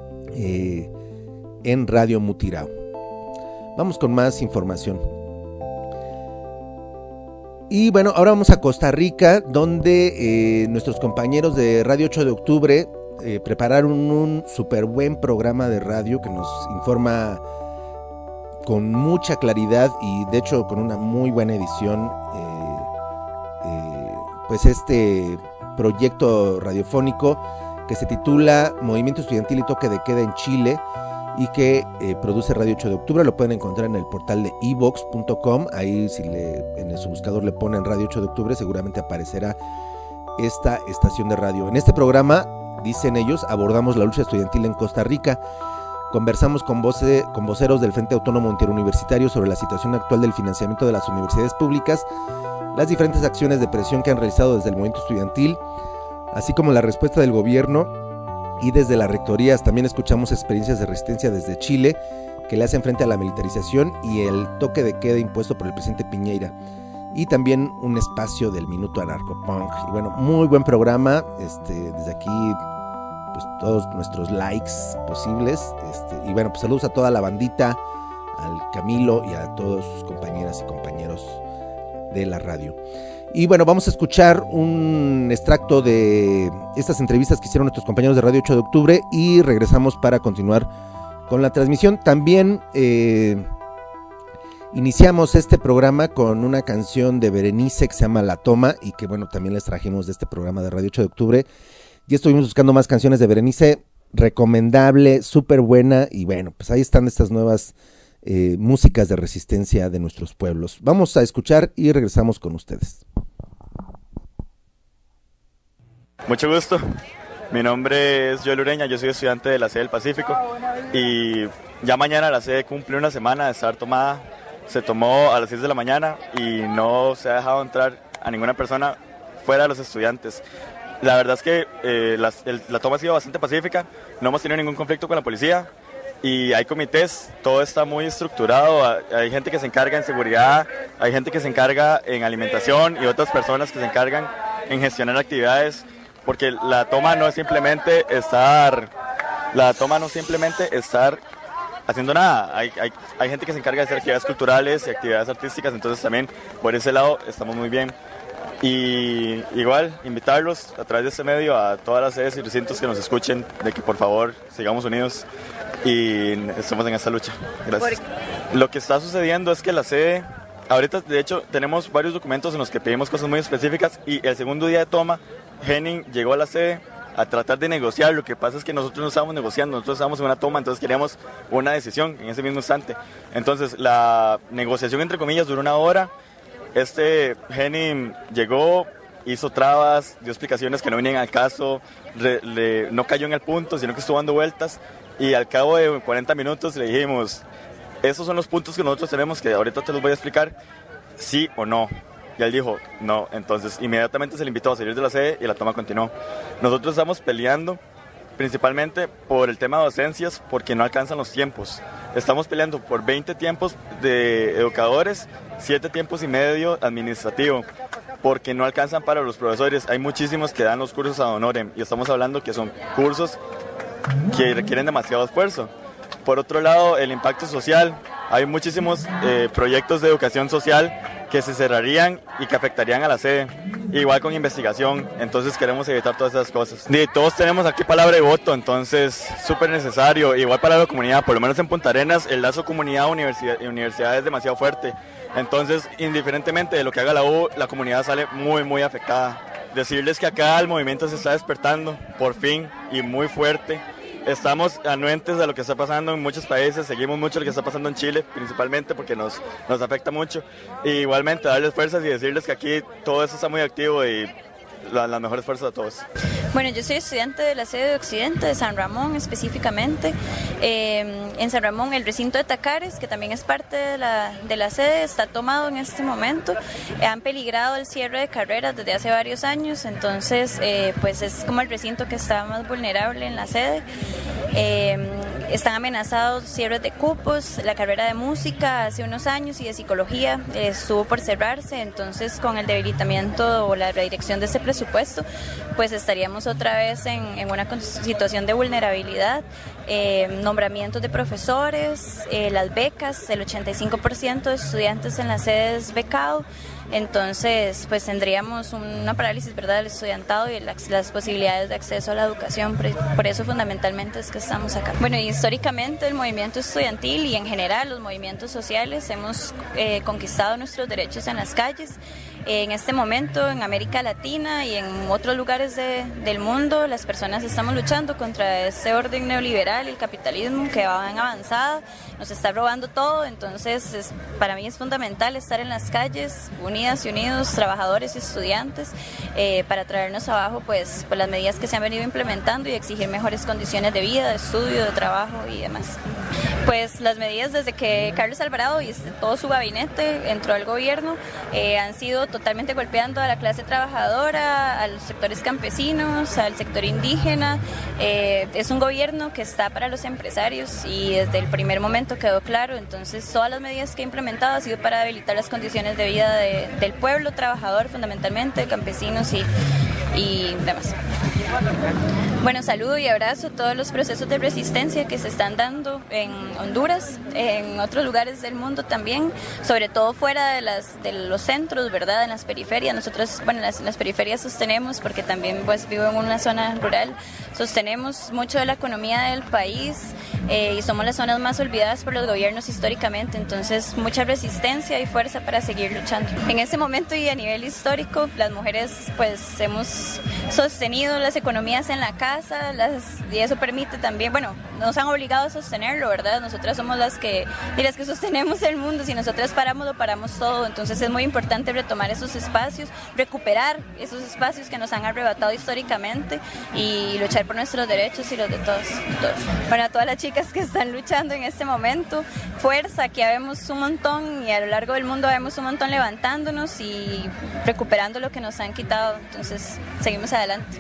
en Radio Mutirao. Vamos con más información. Y bueno, ahora vamos a Costa Rica, donde nuestros compañeros de Radio 8 de Octubre prepararon un súper buen programa de radio que nos informa con mucha claridad y de hecho con una muy buena edición, pues este proyecto radiofónico que se titula Movimiento Estudiantil y Toque de Queda en Chile y que produce Radio 8 de Octubre. Lo pueden encontrar en el portal de evox.com. Ahí si en su buscador le ponen Radio 8 de Octubre seguramente aparecerá esta estación de radio. En este programa, dicen ellos, abordamos la lucha estudiantil en Costa Rica. Conversamos con voceros del Frente Autónomo Interuniversitario sobre la situación actual del financiamiento de las universidades públicas, las diferentes acciones de presión que han realizado desde el movimiento estudiantil, así como la respuesta del gobierno. Y desde las rectorías también escuchamos experiencias de resistencia desde Chile que le hacen frente a la militarización y el toque de queda impuesto por el presidente Piñera. Y también un espacio del Minuto Anarcopunk. Y bueno, muy buen programa. Desde aquí, pues todos nuestros likes posibles. Y bueno, pues saludos a toda la bandita, al Camilo y a todos sus compañeras y compañeros de la radio. Y bueno, vamos a escuchar un extracto de estas entrevistas que hicieron nuestros compañeros de Radio 8 de Octubre y regresamos para continuar con la transmisión. También iniciamos este programa con una canción de Berenice que se llama La Toma y que bueno, también les trajimos de este programa de Radio 8 de Octubre. Y estuvimos buscando más canciones de Berenice, recomendable, súper buena y bueno, pues ahí están estas nuevas músicas de resistencia de nuestros pueblos. Vamos a escuchar y regresamos con ustedes. Mucho gusto, mi nombre es Joel Ureña, yo soy estudiante de la sede del Pacífico y ya mañana la sede cumple una semana de estar tomada. Se tomó a las 6 de la mañana y no se ha dejado entrar a ninguna persona fuera de los estudiantes. La verdad es que la toma ha sido bastante pacífica, no hemos tenido ningún conflicto con la policía. Y hay comités, todo está muy estructurado, hay gente que se encarga en seguridad, hay gente que se encarga en alimentación y otras personas que se encargan en gestionar actividades, porque la toma no es simplemente estar haciendo nada, hay gente que se encarga de hacer actividades culturales y actividades artísticas, entonces también por ese lado estamos muy bien. Y igual invitarlos a través de este medio a todas las sedes y recintos que nos escuchen de que por favor sigamos unidos y estemos en esta lucha. Gracias. Lo que está sucediendo es que la sede, ahorita de hecho tenemos varios documentos en los que pedimos cosas muy específicas y el segundo día de toma, Henning llegó a la sede a tratar de negociar. Lo que pasa es que nosotros no estábamos negociando, nosotros estábamos en una toma, entonces queríamos una decisión en ese mismo instante. Entonces la negociación entre comillas duró una hora. Henning llegó, hizo trabas, dio explicaciones que no venían al caso, no cayó en el punto, sino que estuvo dando vueltas y al cabo de 40 minutos le dijimos, esos son los puntos que nosotros tenemos que ahorita te los voy a explicar, sí o no. Y él dijo, no, entonces inmediatamente se le invitó a salir de la sede y la toma continuó. Nosotros estamos peleando principalmente por el tema de docencias porque no alcanzan los tiempos. Estamos peleando por 20 tiempos de educadores, 7 tiempos y medio administrativo, porque no alcanzan para los profesores. Hay muchísimos que dan los cursos ad honorem y estamos hablando que son cursos que requieren demasiado esfuerzo. Por otro lado, el impacto social. Hay muchísimos proyectos de educación social que se cerrarían y que afectarían a la sede. Igual con investigación, entonces queremos evitar todas esas cosas. Todos tenemos aquí palabra de voto, entonces súper necesario. Igual palabra de comunidad, por lo menos en Punta Arenas, el lazo comunidad-universidad es demasiado fuerte. Entonces, indiferentemente de lo que haga la U, la comunidad sale muy, muy afectada. Decirles que acá el movimiento se está despertando, por fin, y muy fuerte. Estamos anuentes de lo que está pasando en muchos países, seguimos mucho lo que está pasando en Chile, principalmente porque nos afecta mucho. Y igualmente darles fuerzas y decirles que aquí todo eso está muy activo y las mejores fuerzas a todos. Bueno, yo soy estudiante de la sede de Occidente, de San Ramón específicamente. En San Ramón el recinto de Tacares, que también es parte de la sede, está tomado en este momento. Han peligrado el cierre de carreras desde hace varios años, entonces pues es como el recinto que está más vulnerable en la sede. están amenazados cierres de cupos. La carrera de música hace unos años y de psicología estuvo por cerrarse, entonces con el debilitamiento o la redirección de ese presupuesto, pues estaríamos otra vez en una situación de vulnerabilidad. Nombramientos de profesores, las becas, el 85% de estudiantes en las sedes becado, entonces pues tendríamos una parálisis, ¿verdad?, del estudiantado y las posibilidades de acceso a la educación. Por eso fundamentalmente es que estamos acá. Bueno, históricamente el movimiento estudiantil y en general los movimientos sociales hemos conquistado nuestros derechos en las calles. En este momento en América Latina y en otros lugares del mundo las personas estamos luchando contra ese orden neoliberal y el capitalismo que va en avanzada, nos está robando todo, entonces para mí es fundamental estar en las calles unidas y unidos, trabajadores y estudiantes, para traernos abajo pues las medidas que se han venido implementando y exigir mejores condiciones de vida, de estudio, de trabajo y demás. Pues las medidas desde que Carlos Alvarado y todo su gabinete entró al gobierno han sido totalmente golpeando a la clase trabajadora, a los sectores campesinos, al sector indígena. Es un gobierno que está para los empresarios y desde el primer momento quedó claro, entonces todas las medidas que ha implementado han sido para debilitar las condiciones de vida del pueblo trabajador, fundamentalmente, de campesinos y demás. Bueno, saludo y abrazo todos los procesos de resistencia que se están dando en Honduras, en otros lugares del mundo también, sobre todo fuera de los centros, ¿verdad?, en las periferias. Nosotros, bueno, en las periferias sostenemos, porque también pues vivo en una zona rural, sostenemos mucho de la economía del país y somos las zonas más olvidadas por los gobiernos históricamente, entonces mucha resistencia y fuerza para seguir luchando. En ese momento y a nivel histórico, las mujeres pues hemos sostenido las economías en la casa, y eso permite también, bueno, nos han obligado a sostenerlo, ¿verdad? Nosotras somos las que sostenemos el mundo. Si nosotras paramos, lo paramos todo. Entonces es muy importante retomar esos espacios, recuperar esos espacios que nos han arrebatado históricamente y luchar por nuestros derechos y los de todos. Para todas las chicas que están luchando en este momento, fuerza, que habemos un montón y a lo largo del mundo habemos un montón levantándonos y recuperando lo que nos han quitado. Entonces seguimos adelante.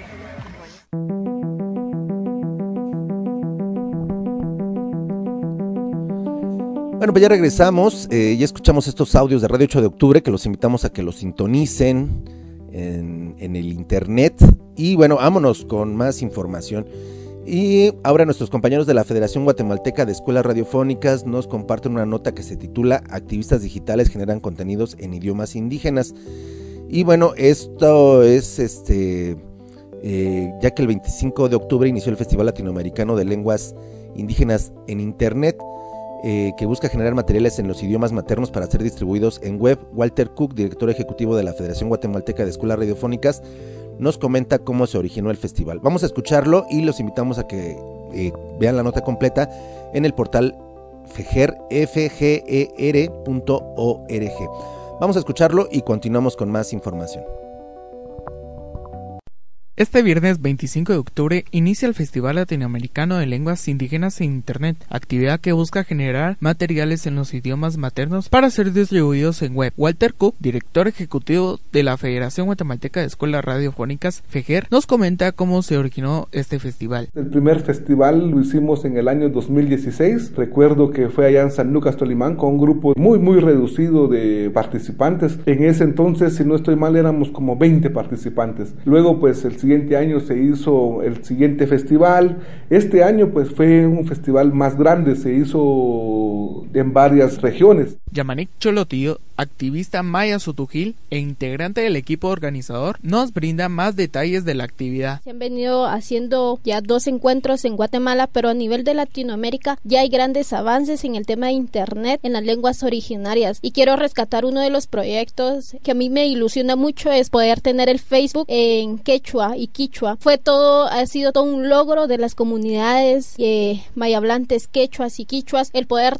Bueno, pues ya regresamos, ya escuchamos estos audios de Radio 8 de Octubre, que los invitamos a que los sintonicen en el internet. Y bueno, vámonos con más información. Y ahora nuestros compañeros de la Federación Guatemalteca de Escuelas Radiofónicas nos comparten una nota que se titula Activistas digitales generan contenidos en idiomas indígenas. Y bueno, esto es ya que el 25 de octubre inició el Festival Latinoamericano de Lenguas Indígenas en Internet, que busca generar materiales en los idiomas maternos para ser distribuidos en web. Walter Cook, director ejecutivo de la Federación Guatemalteca de Escuelas Radiofónicas, nos comenta cómo se originó el festival. Vamos a escucharlo y los invitamos a que vean la nota completa en el portal fger.org. Vamos a escucharlo y continuamos con más información. Este viernes 25 de octubre inicia el Festival Latinoamericano de Lenguas Indígenas en Internet, actividad que busca generar materiales en los idiomas maternos para ser distribuidos en web. Walter Cook, director ejecutivo de la Federación Guatemalteca de Escuelas Radiofónicas, FEGER, nos comenta cómo se originó este festival. El primer festival lo hicimos en el año 2016. Recuerdo que fue allá en San Lucas, Tolimán, con un grupo muy reducido de participantes. En ese entonces, si no estoy mal, éramos como 20 participantes. Luego, pues, el siguiente año se hizo el siguiente festival. Este año pues fue un festival más grande, se hizo en varias regiones. Yamanik Cholotillo, activista maya sutujil e integrante del equipo organizador, nos brinda más detalles de la actividad. Se han venido haciendo ya 2 encuentros en Guatemala, pero a nivel de Latinoamérica ya hay grandes avances en el tema de internet en las lenguas originarias, y quiero rescatar uno de los proyectos que a mí me ilusiona mucho, es poder tener el Facebook en quechua y quichua. Ha sido todo un logro de las comunidades mayablantes quechuas y quichuas el poder traducir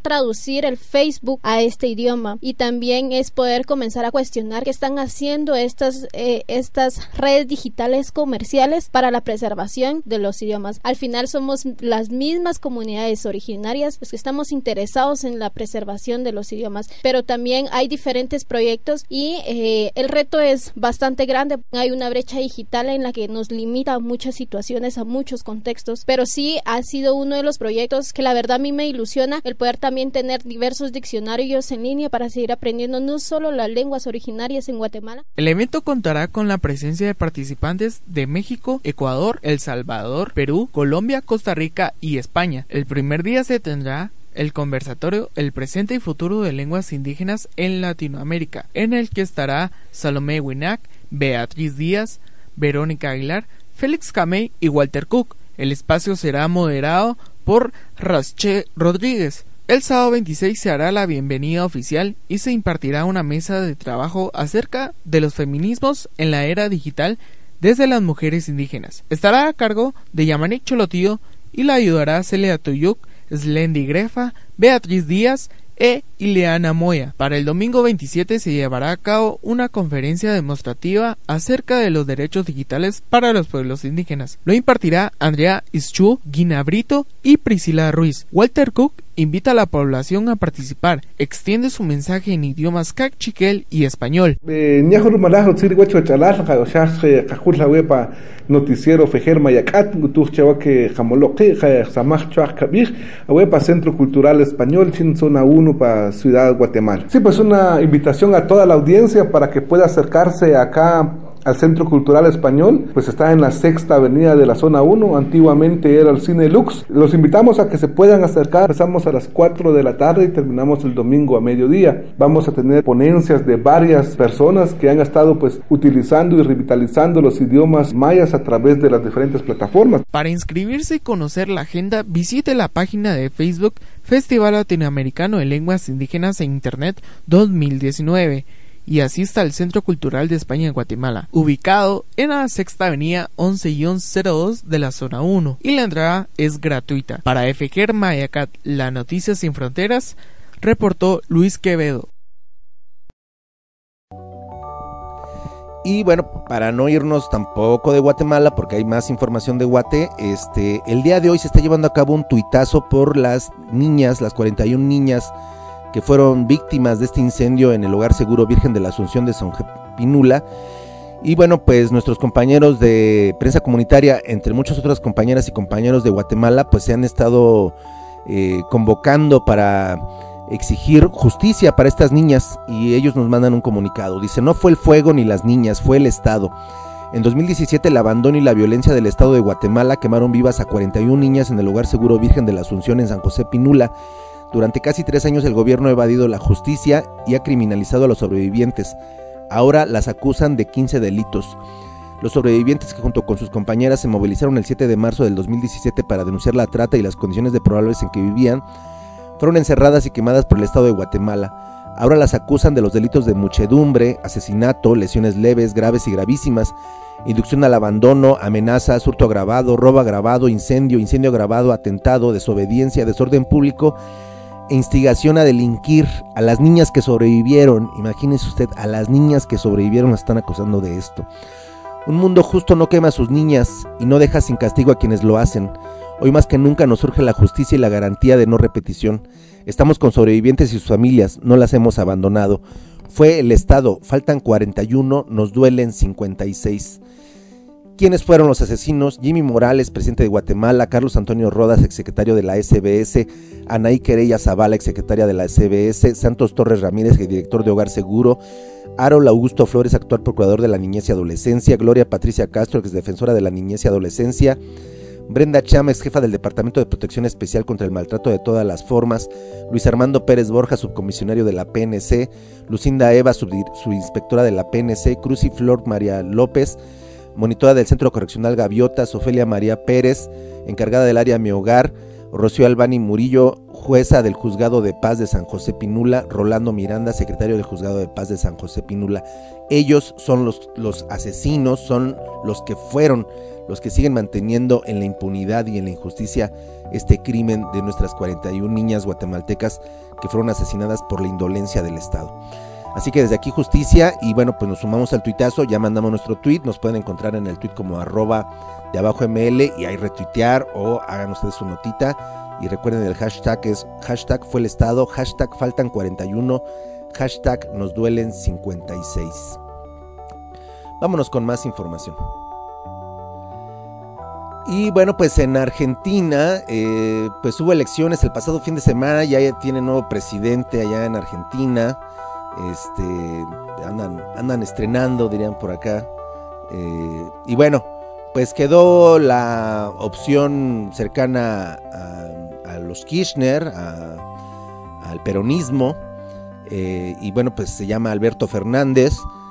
introducir el Facebook a este idioma, y también es poder comenzar a cuestionar qué están haciendo estas redes digitales comerciales para la preservación de los idiomas. Al final somos las mismas comunidades originarias los que estamos interesados en la preservación de los idiomas, pero también hay diferentes proyectos y el reto es bastante grande. Hay una brecha digital en la que nos limita a muchas situaciones, a muchos contextos, pero sí ha sido uno de los proyectos que la verdad a mí me ilusiona, el poder también tener diversos diccionarios en línea para seguir aprendiendo no solo las lenguas originarias en Guatemala. El evento contará con la presencia de participantes de México, Ecuador, El Salvador, Perú, Colombia, Costa Rica y España. El primer día se tendrá el conversatorio El presente y futuro de lenguas indígenas en Latinoamérica, en el que estará Salomé Winac, Beatriz Díaz, Verónica Aguilar, Félix Camey y Walter Cook. El espacio será moderado por Rasche Rodríguez. El sábado 26 se hará la bienvenida oficial y se impartirá una mesa de trabajo acerca de los feminismos en la era digital desde las mujeres indígenas. Estará a cargo de Yamanik Cholotío y la ayudará Celia Tuyuk, Slendi Grefa, Beatriz Díaz e Ileana Moya. Para el domingo 27 se llevará a cabo una conferencia demostrativa acerca de los derechos digitales para los pueblos indígenas. Lo impartirá Andrea Ischu, Gina Brito y Priscila Ruiz. Walter Cook invita a la población a participar, extiende su mensaje en idiomas cachiquel y español. Noticiero Fejer Mayacat, Gutuchawake Jamoloque, Samach Chuacabir, Ahuepa Centro Cultural Español, Chin Zona 1 para Ciudad Guatemala. Sí, pues una invitación a toda la audiencia para que pueda acercarse acá al Centro Cultural Español, pues está en la 6ª avenida de la zona 1, antiguamente era el Cine Lux. Los invitamos a que se puedan acercar, empezamos a las 4 de la tarde y terminamos el domingo a mediodía. Vamos a tener ponencias de varias personas que han estado pues utilizando y revitalizando los idiomas mayas a través de las diferentes plataformas. Para inscribirse y conocer la agenda, visite la página de Facebook Festival Latinoamericano de Lenguas Indígenas en Internet 2019. Y asista al Centro Cultural de España en Guatemala, ubicado en la 6ª avenida 11-02 de la zona 1, y la entrada es gratuita. Para FGR Mayacat, la noticia sin fronteras, reportó Luis Quevedo. Y bueno, para no irnos tampoco de Guatemala, porque hay más información de Guate, el día de hoy se está llevando a cabo un tuitazo por las niñas, las 41 niñas que fueron víctimas de este incendio en el Hogar Seguro Virgen de la Asunción de Sonjepinula. Y bueno, pues nuestros compañeros de prensa comunitaria, entre muchas otras compañeras y compañeros de Guatemala, pues se han estado convocando para exigir justicia para estas niñas, y ellos nos mandan un comunicado. Dice: no fue el fuego ni las niñas, fue el Estado. En 2017 el abandono y la violencia del Estado de Guatemala quemaron vivas a 41 niñas en el Hogar Seguro Virgen de la Asunción en San José Pinula. Durante casi 3 años el gobierno ha evadido la justicia y ha criminalizado a los sobrevivientes. Ahora las acusan de 15 delitos. Los sobrevivientes, que junto con sus compañeras se movilizaron el 7 de marzo del 2017 para denunciar la trata y las condiciones deplorables en que vivían, fueron encerradas y quemadas por el Estado de Guatemala. Ahora las acusan de los delitos de muchedumbre, asesinato, lesiones leves, graves y gravísimas, inducción al abandono, amenaza, hurto agravado, robo agravado, incendio agravado, atentado, desobediencia, desorden público e instigación a delinquir. A las niñas que sobrevivieron, imagínese usted, a las niñas que sobrevivieron las están acusando de esto. Un mundo justo no quema a sus niñas y no deja sin castigo a quienes lo hacen. Hoy más que nunca nos surge la justicia y la garantía de no repetición. Estamos con sobrevivientes y sus familias, no las hemos abandonado. Fue el Estado, faltan 41, nos duelen 56. ¿Quiénes fueron los asesinos? Jimmy Morales, presidente de Guatemala; Carlos Antonio Rodas, exsecretario de la SBS; Anaí Querella Zavala, exsecretaria de la SBS; Santos Torres Ramírez, director de Hogar Seguro; Harold Augusto Flores, actual procurador de la Niñez y Adolescencia; Gloria Patricia Castro, exdefensora de la Niñez y Adolescencia; Brenda Chama, ex jefa del Departamento de Protección Especial contra el Maltrato de Todas las Formas; Luis Armando Pérez Borja, subcomisionario de la PNC; Lucinda Eva, subinspectora de la PNC; Cruz y Flor María López, monitora del Centro Correccional Gaviotas; Ofelia María Pérez, encargada del área Mi Hogar; Rocío Albani Murillo, jueza del Juzgado de Paz de San José Pinula, Rolando Miranda, secretario del Juzgado de Paz de San José Pinula. Ellos son los asesinos, son los que fueron, los que siguen manteniendo en la impunidad y en la injusticia este crimen de nuestras 41 niñas guatemaltecas que fueron asesinadas por la indolencia del Estado. Así que desde aquí justicia, y bueno, pues nos sumamos al tuitazo, ya mandamos nuestro tweet, nos pueden encontrar en el tweet como @deabajoml y ahí retuitear o hagan ustedes su notita. Y recuerden, el hashtag es hashtag fue el Estado, hashtag faltan 41, hashtag nos duelen 56. Vámonos con más información. Y bueno, pues en Argentina, pues hubo elecciones el pasado fin de semana, ya tiene nuevo presidente allá en Argentina. Andan estrenando, dirían por acá. Y bueno, pues quedó la opción cercana a los Kirchner, al peronismo, y bueno, pues se llama Alberto Fernández.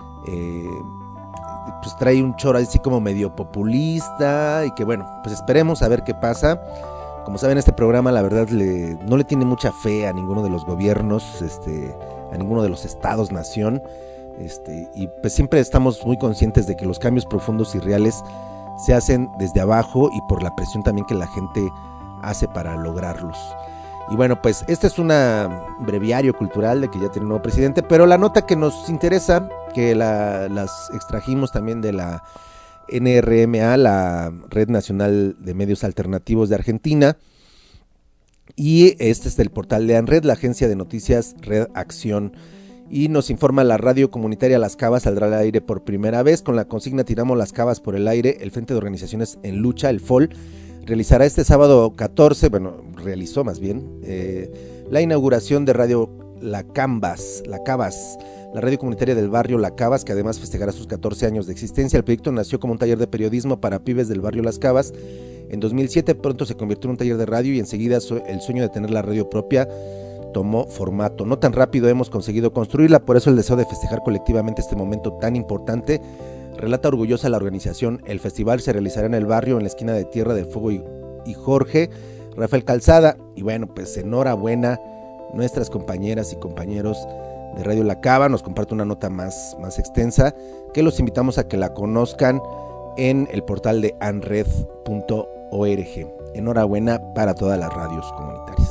Pues trae un choro así como medio populista, y que bueno, pues esperemos a ver qué pasa. Como saben, este programa la verdad no le tiene mucha fe a ninguno de los gobiernos, a ninguno de los estados, nación, y pues siempre estamos muy conscientes de que los cambios profundos y reales se hacen desde abajo y por la presión también que la gente hace para lograrlos. Y bueno, pues este es un breviario cultural de que ya tiene un nuevo presidente, pero la nota que nos interesa, que las extrajimos también de la NRMA, la Red Nacional de Medios Alternativos de Argentina, y este es del portal de ANRED, la agencia de noticias Red Acción, y nos informa: la radio comunitaria Las Cavas saldrá al aire por primera vez con la consigna Tiramos las Cavas por el aire. El Frente de Organizaciones en Lucha, el FOL, realizará este sábado 14, realizó más bien, la inauguración de Radio La Cavas, la radio comunitaria del barrio La Cavas, que además festejará sus 14 años de existencia. El proyecto nació como un taller de periodismo para pibes del barrio Las Cavas. En 2007 pronto se convirtió en un taller de radio y enseguida el sueño de tener la radio propia tomó formato. No tan rápido hemos conseguido construirla, por eso el deseo de festejar colectivamente este momento tan importante. Relata orgullosa la organización. El festival se realizará en el barrio, en la esquina de Tierra del Fuego y Jorge Rafael Calzada. Y bueno, pues enhorabuena, nuestras compañeras y compañeros de Radio La Cava. Nos comparte una nota más extensa, que los invitamos a que la conozcan en el portal de anred.org. Enhorabuena para todas las radios comunitarias.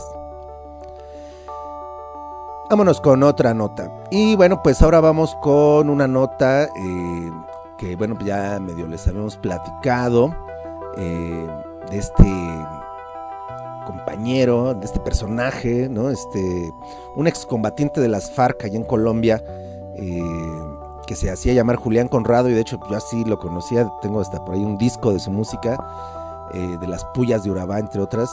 Vámonos con otra nota. Y bueno, pues ahora vamos con una nota que bueno, ya medio les habíamos platicado, de este compañero, de este personaje, ¿no? Un excombatiente de las FARC allá en Colombia, que se hacía llamar Julián Conrado, y de hecho yo así lo conocía, tengo hasta por ahí un disco de su música, de las Pullas de Urabá, entre otras.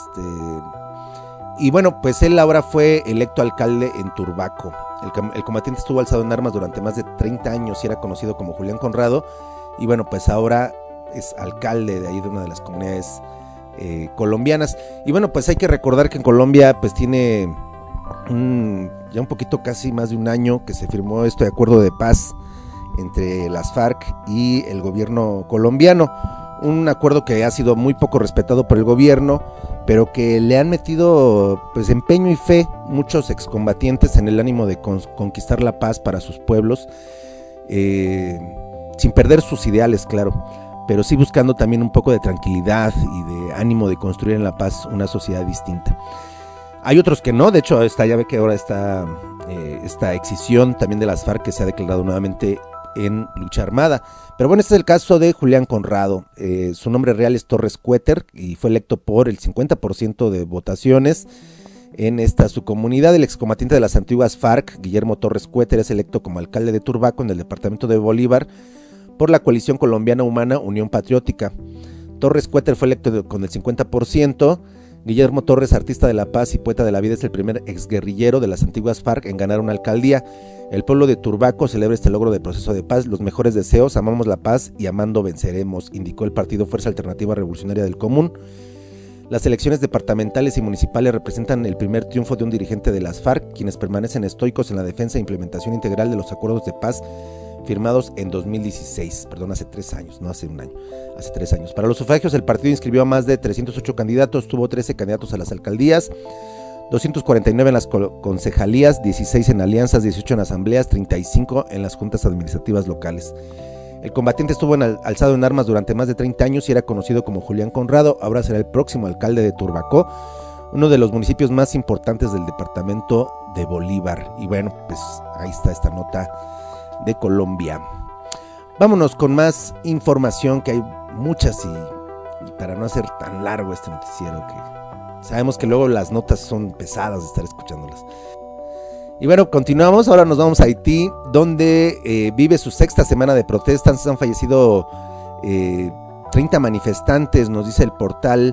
Y bueno, pues él ahora fue electo alcalde en Turbaco. El combatiente estuvo alzado en armas durante más de 30 años y era conocido como Julián Conrado, y bueno, pues ahora es alcalde de ahí, de una de las comunidades colombianas. Y bueno, pues hay que recordar que en Colombia pues tiene ya un poquito, casi más de un año que se firmó este acuerdo de paz entre las FARC y el gobierno colombiano, un acuerdo que ha sido muy poco respetado por el gobierno, pero que le han metido pues empeño y fe muchos excombatientes en el ánimo de conquistar la paz para sus pueblos, sin perder sus ideales, claro, pero sí buscando también un poco de tranquilidad y de ánimo de construir en la paz una sociedad distinta. Hay otros que no, de hecho ya ve que ahora está esta excisión también de las FARC, que se ha declarado nuevamente en lucha armada. Pero bueno, este es el caso de Julián Conrado. Su nombre real es Torres Cuéter y fue electo por el 50% de votaciones en su comunidad. El excombatiente de las antiguas FARC, Guillermo Torres Cuéter, es electo como alcalde de Turbaco, en el departamento de Bolívar, por la coalición colombiana Humana Unión Patriótica. Torres Cuéter fue electo con el 50%. Guillermo Torres, artista de la paz y poeta de la vida, es el primer exguerrillero de las antiguas FARC en ganar una alcaldía. El pueblo de Turbaco celebra este logro de proceso de paz. Los mejores deseos, amamos la paz y amando venceremos, indicó el partido Fuerza Alternativa Revolucionaria del Común. Las elecciones departamentales y municipales representan el primer triunfo de un dirigente de las FARC, quienes permanecen estoicos en la defensa e implementación integral de los acuerdos de paz firmados en 2016, hace 3 años, no hace un año, hace 3 años. Para los sufragios, el partido inscribió a más de 308 candidatos, tuvo 13 candidatos a las alcaldías, 249 en las concejalías, 16 en alianzas, 18 en asambleas, 35 en las juntas administrativas locales. El combatiente estuvo alzado en armas durante más de 30 años y era conocido como Julián Conrado. Ahora será el próximo alcalde de Turbacó, uno de los municipios más importantes del departamento de Bolívar. Y bueno, pues ahí está esta nota de Colombia. Vámonos con más información, que hay muchas, y para no hacer tan largo este noticiero, que sabemos que luego las notas son pesadas de estar escuchándolas. Y bueno, continuamos, ahora nos vamos a Haití, donde vive su sexta semana de protestas. Han fallecido 30 manifestantes, nos dice el portal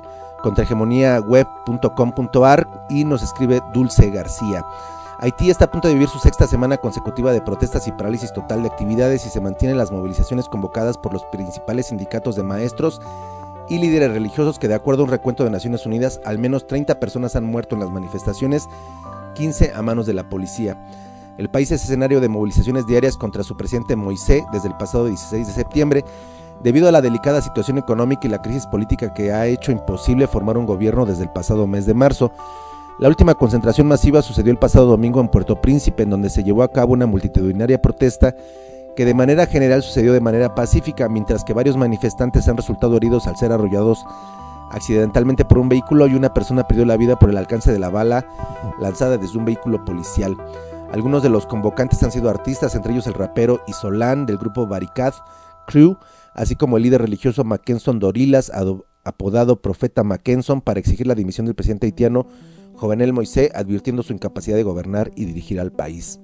contrahegemoniaweb.com.ar, y nos escribe Dulce García. Haití está a punto de vivir su sexta semana consecutiva de protestas y parálisis total de actividades, y se mantienen las movilizaciones convocadas por los principales sindicatos de maestros y líderes religiosos, que de acuerdo a un recuento de Naciones Unidas, al menos 30 personas han muerto en las manifestaciones, 15 a manos de la policía. El país es escenario de movilizaciones diarias contra su presidente Moisés desde el pasado 16 de septiembre, debido a la delicada situación económica y la crisis política que ha hecho imposible formar un gobierno desde el pasado mes de marzo. La última concentración masiva sucedió el pasado domingo en Puerto Príncipe, en donde se llevó a cabo una multitudinaria protesta que de manera general sucedió de manera pacífica, mientras que varios manifestantes han resultado heridos al ser arrollados accidentalmente por un vehículo, y una persona perdió la vida por el alcance de la bala lanzada desde un vehículo policial. Algunos de los convocantes han sido artistas, entre ellos el rapero Isolán del grupo Barricad Crew, así como el líder religioso Mackenson Dorilas, apodado Profeta Mackenson, para exigir la dimisión del presidente haitiano Jovenel Moisés, advirtiendo su incapacidad de gobernar y dirigir al país.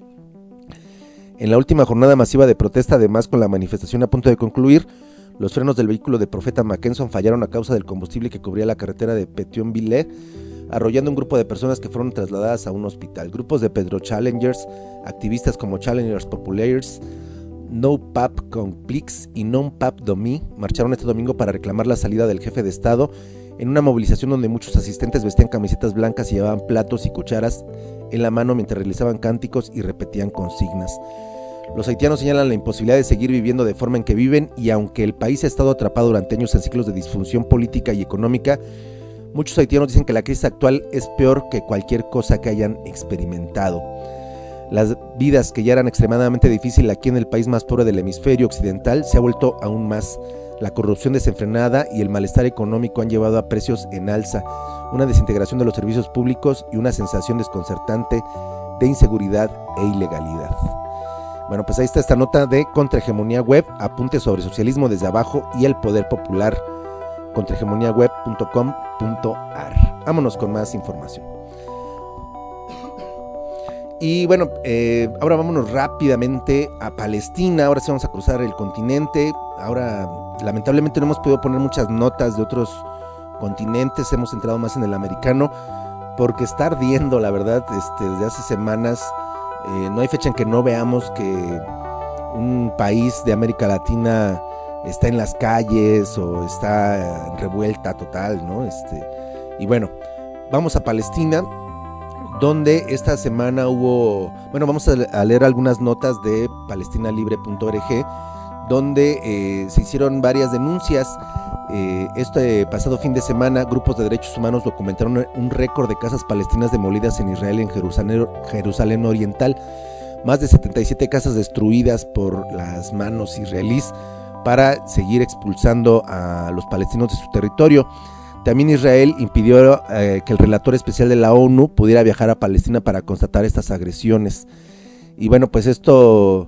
En la última jornada masiva de protesta, además con la manifestación a punto de concluir, los frenos del vehículo de Profeta Mackenson fallaron a causa del combustible que cubría la carretera de Pétionville, arrollando un grupo de personas que fueron trasladadas a un hospital. Grupos de Pedro Challengers, activistas como Challengers Populaires, No Pap Complix y Non Pap Domi marcharon este domingo para reclamar la salida del jefe de Estado, en una movilización donde muchos asistentes vestían camisetas blancas y llevaban platos y cucharas en la mano mientras realizaban cánticos y repetían consignas. Los haitianos señalan la imposibilidad de seguir viviendo de forma en que viven, y aunque el país ha estado atrapado durante años en ciclos de disfunción política y económica, muchos haitianos dicen que la crisis actual es peor que cualquier cosa que hayan experimentado. Las vidas que ya eran extremadamente difíciles aquí en el país más pobre del hemisferio occidental se ha vuelto aún más. La corrupción desenfrenada y el malestar económico han llevado a precios en alza, una desintegración de los servicios públicos y una sensación desconcertante de inseguridad e ilegalidad. Bueno, pues ahí está esta nota de Contrahegemonía Web, apuntes sobre socialismo desde abajo y el poder popular, contrahegemoniaweb.com.ar. Vámonos con más información. Y bueno, ahora vámonos rápidamente a Palestina. Ahora sí vamos a cruzar el continente. Ahora lamentablemente no hemos podido poner muchas notas de otros continentes, hemos entrado más en el americano porque está ardiendo, la verdad, desde hace semanas. No hay fecha en que no veamos que un país de América Latina está en las calles o está en revuelta total, ¿no? Y bueno, vamos a Palestina, donde esta semana vamos a leer algunas notas de palestinalibre.org, donde se hicieron varias denuncias. Este pasado fin de semana, grupos de derechos humanos documentaron un récord de casas palestinas demolidas en Israel, en Jerusalén Oriental. Más de 77 casas destruidas por las manos israelíes para seguir expulsando a los palestinos de su territorio. También Israel impidió que el relator especial de la ONU pudiera viajar a Palestina para constatar estas agresiones. Y bueno, pues esto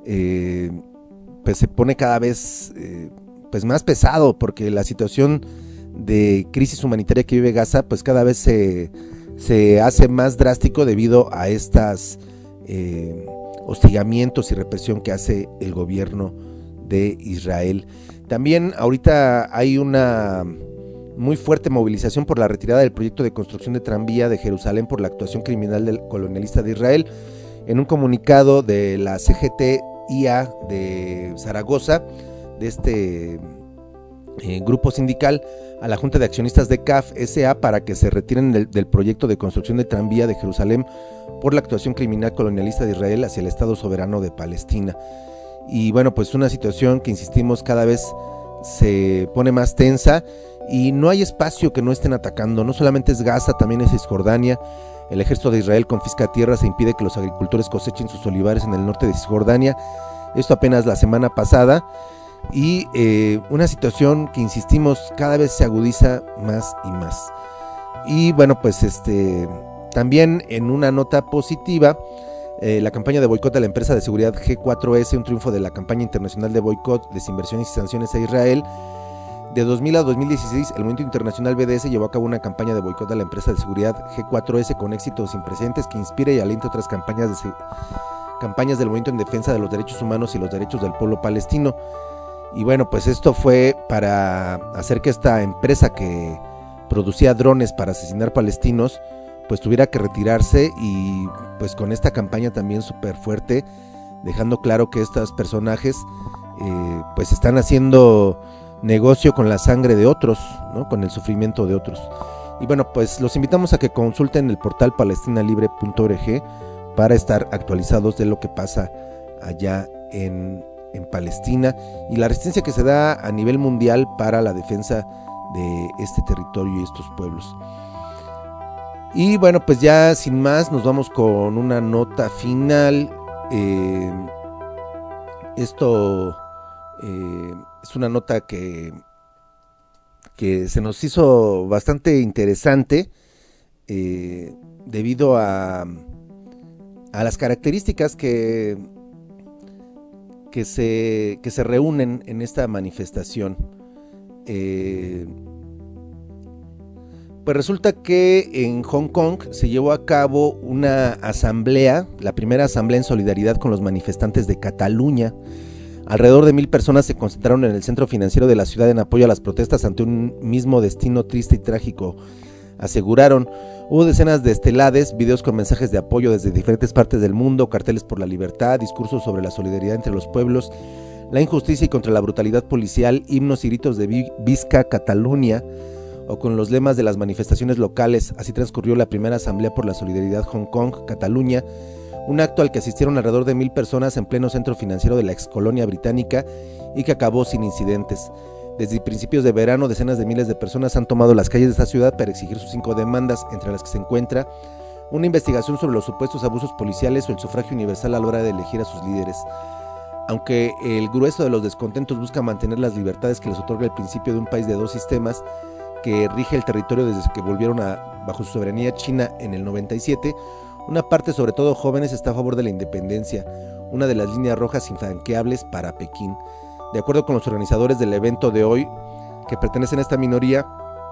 pues se pone cada vez pues más pesado, porque la situación de crisis humanitaria que vive Gaza pues cada vez se hace más drástico debido a estas hostigamientos y represión que hace el gobierno de Israel. También ahorita hay una muy fuerte movilización por la retirada del proyecto de construcción de tranvía de Jerusalén por la actuación criminal del colonialista de Israel. En un comunicado de la CGT-IA de Zaragoza, de este grupo sindical, a la Junta de Accionistas de CAF S.A. para que se retiren del proyecto de construcción de tranvía de Jerusalén por la actuación criminal colonialista de Israel hacia el Estado soberano de Palestina. Y bueno, pues una situación que, insistimos, cada vez se pone más tensa y no hay espacio que no estén atacando. No solamente es Gaza, también es Cisjordania. El ejército de Israel confisca tierras e impide que los agricultores cosechen sus olivares en el norte de Cisjordania. Esto apenas la semana pasada. Y una situación que, insistimos, cada vez se agudiza más y más. Y bueno, pues también en una nota positiva, la campaña de boicot a la empresa de seguridad G4S, un triunfo de la campaña internacional de boicot, desinversiones y sanciones a Israel. De 2000 a 2016, el movimiento internacional BDS llevó a cabo una campaña de boicot a la empresa de seguridad G4S con éxitos sin precedentes que inspira y alienta otras campañas del movimiento en defensa de los derechos humanos y los derechos del pueblo palestino. Y bueno, pues esto fue para hacer que esta empresa que producía drones para asesinar palestinos pues tuviera que retirarse, y pues con esta campaña también súper fuerte, dejando claro que estos personajes pues están haciendo negocio con la sangre de otros, ¿no? Con el sufrimiento de otros. Y bueno, pues los invitamos a que consulten el portal palestinalibre.org para estar actualizados de lo que pasa allá en Palestina y la resistencia que se da a nivel mundial para la defensa de este territorio y estos pueblos. Y bueno, pues ya sin más nos vamos con una nota final. Esto es una nota que se nos hizo bastante interesante debido a las características que se reúnen en esta manifestación. Pues resulta que en Hong Kong se llevó a cabo una asamblea, la primera asamblea en solidaridad con los manifestantes de Cataluña. Alrededor de 1000 personas se concentraron en el centro financiero de la ciudad en apoyo a las protestas ante un mismo destino triste y trágico, aseguraron. Hubo decenas de estelares, videos con mensajes de apoyo desde diferentes partes del mundo, carteles por la libertad, discursos sobre la solidaridad entre los pueblos, la injusticia y contra la brutalidad policial, himnos y gritos de Visca Catalunya, o con los lemas de las manifestaciones locales. Así transcurrió la primera asamblea por la solidaridad Hong Kong-Cataluña, un acto al que asistieron alrededor de 1000 personas en pleno centro financiero de la excolonia británica y que acabó sin incidentes. Desde principios de verano, decenas de miles de personas han tomado las calles de esta ciudad para exigir sus 5 demandas, entre las que se encuentra una investigación sobre los supuestos abusos policiales o el sufragio universal a la hora de elegir a sus líderes. Aunque el grueso de los descontentos busca mantener las libertades que les otorga el principio de un país de 2 sistemas que rige el territorio desde que volvieron bajo su soberanía China en el 97, una parte, sobre todo jóvenes, está a favor de la independencia, una de las líneas rojas infranqueables para Pekín. De acuerdo con los organizadores del evento de hoy, que pertenecen a esta minoría,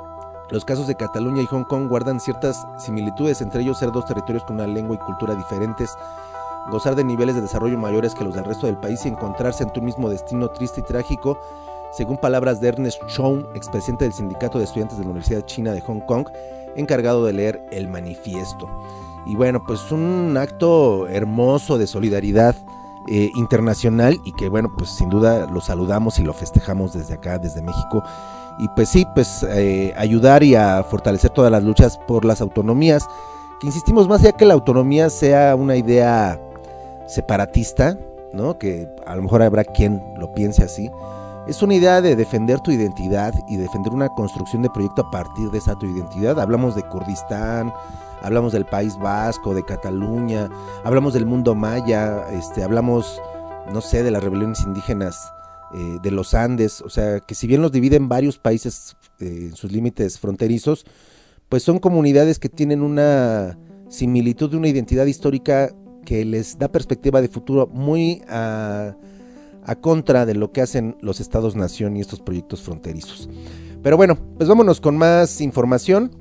los casos de Cataluña y Hong Kong guardan ciertas similitudes, entre ellos ser 2 territorios con una lengua y cultura diferentes, gozar de niveles de desarrollo mayores que los del resto del país y encontrarse ante un mismo destino triste y trágico, según palabras de Ernest Chow, expresidente del Sindicato de Estudiantes de la Universidad China de Hong Kong, encargado de leer el manifiesto. Y bueno, pues un acto hermoso de solidaridad internacional, y que bueno, pues sin duda lo saludamos y lo festejamos desde acá, desde México. Y pues sí, pues ayudar y a fortalecer todas las luchas por las autonomías, que insistimos, más allá que la autonomía sea una idea separatista, ¿no? Que a lo mejor habrá quien lo piense así. Es una idea de defender tu identidad y defender una construcción de proyecto a partir de esa tu identidad. Hablamos de Kurdistán, hablamos del País Vasco, de Cataluña, hablamos del mundo maya, hablamos, no sé, de las rebeliones indígenas de los Andes. O sea, que si bien los dividen varios países en sus límites fronterizos, pues son comunidades que tienen una similitud de una identidad histórica que les da perspectiva de futuro muy a contra de lo que hacen los estados-nación y estos proyectos fronterizos. Pero bueno, pues vámonos con más información,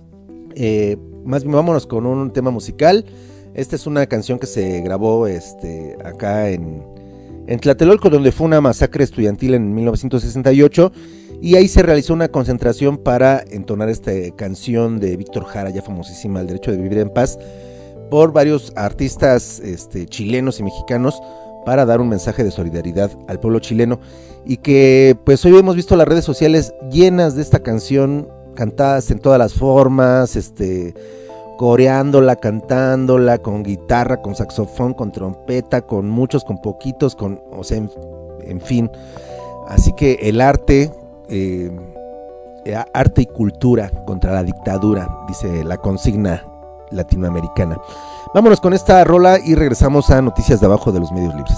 más bien vámonos con un tema musical. Esta es una canción que se grabó acá en Tlatelolco, donde fue una masacre estudiantil en 1968, y ahí se realizó una concentración para entonar esta canción de Víctor Jara, ya famosísima, El Derecho de Vivir en Paz, por varios artistas chilenos y mexicanos, para dar un mensaje de solidaridad al pueblo chileno, y que pues hoy hemos visto las redes sociales llenas de esta canción, cantadas en todas las formas, coreándola, cantándola, con guitarra, con saxofón, con trompeta, con muchos, con poquitos, o sea, en fin. Así que el arte y cultura contra la dictadura, dice la consigna latinoamericana. Vámonos con esta rola y regresamos a Noticias de Abajo de los Medios Libres.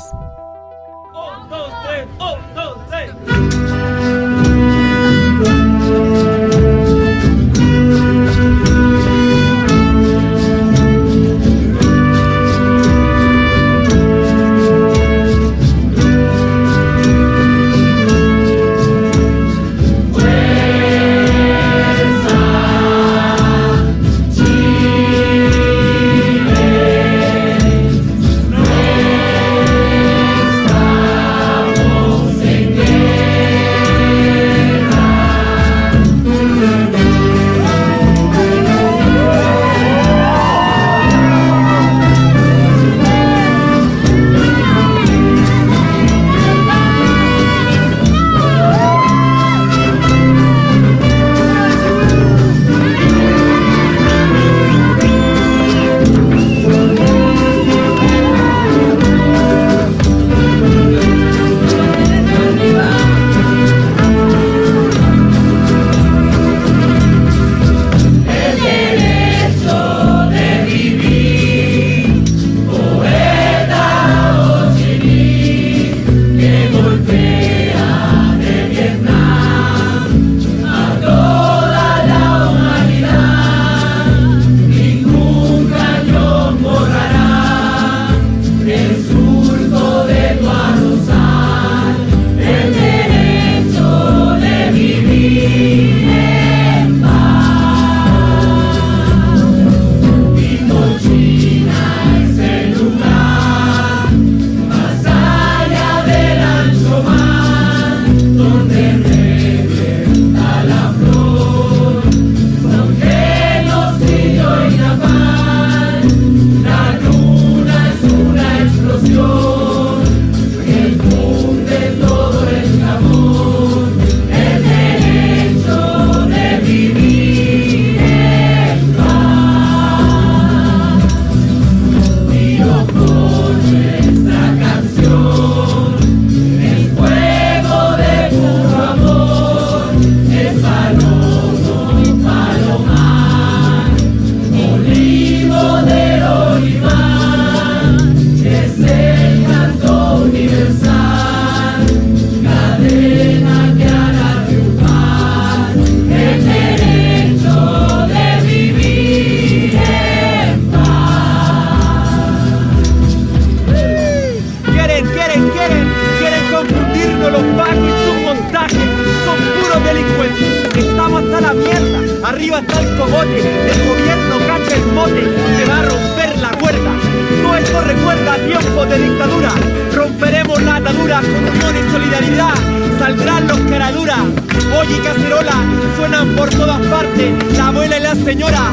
Arriba está el cogote, el gobierno cacha el mote, se va a romper la cuerda. Todo esto recuerda tiempos de dictadura. Romperemos la atadura con unión y solidaridad. Saldrán los caraduras. Oye, cacerola, suenan por todas partes. La abuela y la señora,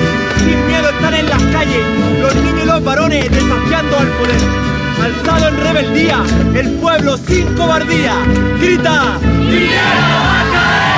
sin miedo están en las calles. Los niños y los varones desafiando al poder. Alzado en rebeldía, el pueblo sin cobardía grita: ¡Piedra va a caer!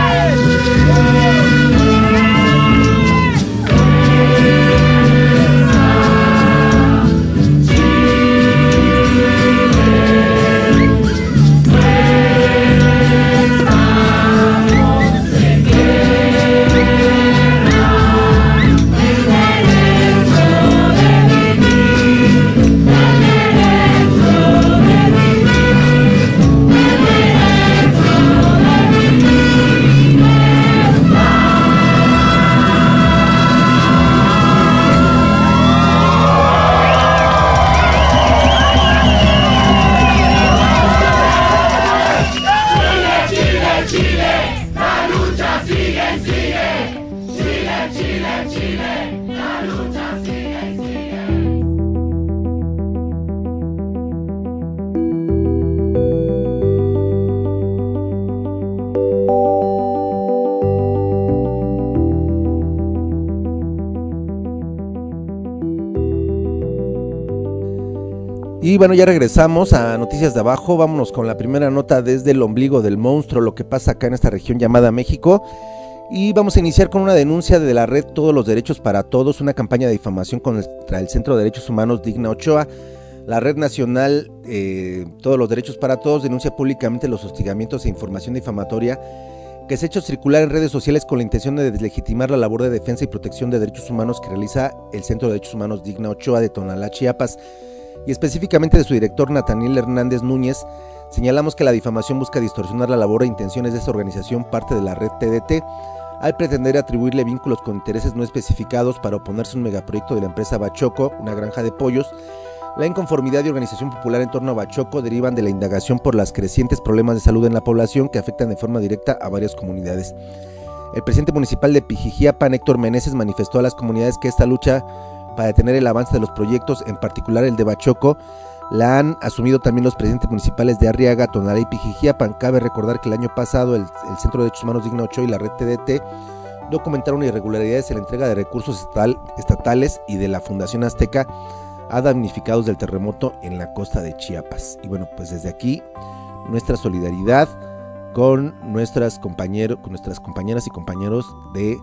Y bueno, ya regresamos a Noticias de Abajo. Vámonos con la primera nota desde el ombligo del monstruo, lo que pasa acá en esta región llamada México. Y vamos a iniciar con una denuncia de la red Todos los Derechos para Todos, una campaña de difamación contra el Centro de Derechos Humanos Digna Ochoa. La red nacional Todos los Derechos para Todos denuncia públicamente los hostigamientos e información difamatoria que se ha hecho circular en redes sociales con la intención de deslegitimar la labor de defensa y protección de derechos humanos que realiza el Centro de Derechos Humanos Digna Ochoa de Tonalá, Chiapas, y específicamente de su director Nathaniel Hernández Núñez. Señalamos que la difamación busca distorsionar la labor e intenciones de esta organización, parte de la red TDT, al pretender atribuirle vínculos con intereses no especificados para oponerse a un megaproyecto de la empresa Bachoco, una granja de pollos. La inconformidad y organización popular en torno a Bachoco derivan de la indagación por los crecientes problemas de salud en la población que afectan de forma directa a varias comunidades. El presidente municipal de Pijijiapan, Héctor Meneses, manifestó a las comunidades que esta lucha para detener el avance de los proyectos, en particular el de Bachoco, la han asumido también los presidentes municipales de Arriaga, Tonalá y Pijijiapan. Cabe recordar que el año pasado el Centro de Derechos Humanos Digna Ochoa y la red TDT documentaron irregularidades en la entrega de recursos estatales y de la Fundación Azteca a damnificados del terremoto en la costa de Chiapas. Y bueno, pues desde aquí nuestra solidaridad con nuestras compañeras y compañeros de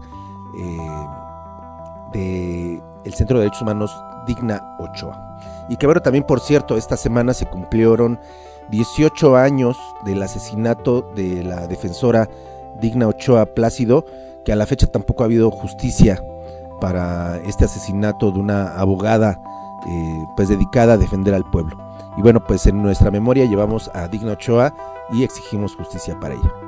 el Centro de Derechos Humanos Digna Ochoa. Y que bueno, también por cierto, esta semana se cumplieron 18 años del asesinato de la defensora Digna Ochoa Plácido, que a la fecha tampoco ha habido justicia para este asesinato de una abogada pues dedicada a defender al pueblo. Y bueno, pues en nuestra memoria llevamos a Digna Ochoa y exigimos justicia para ella.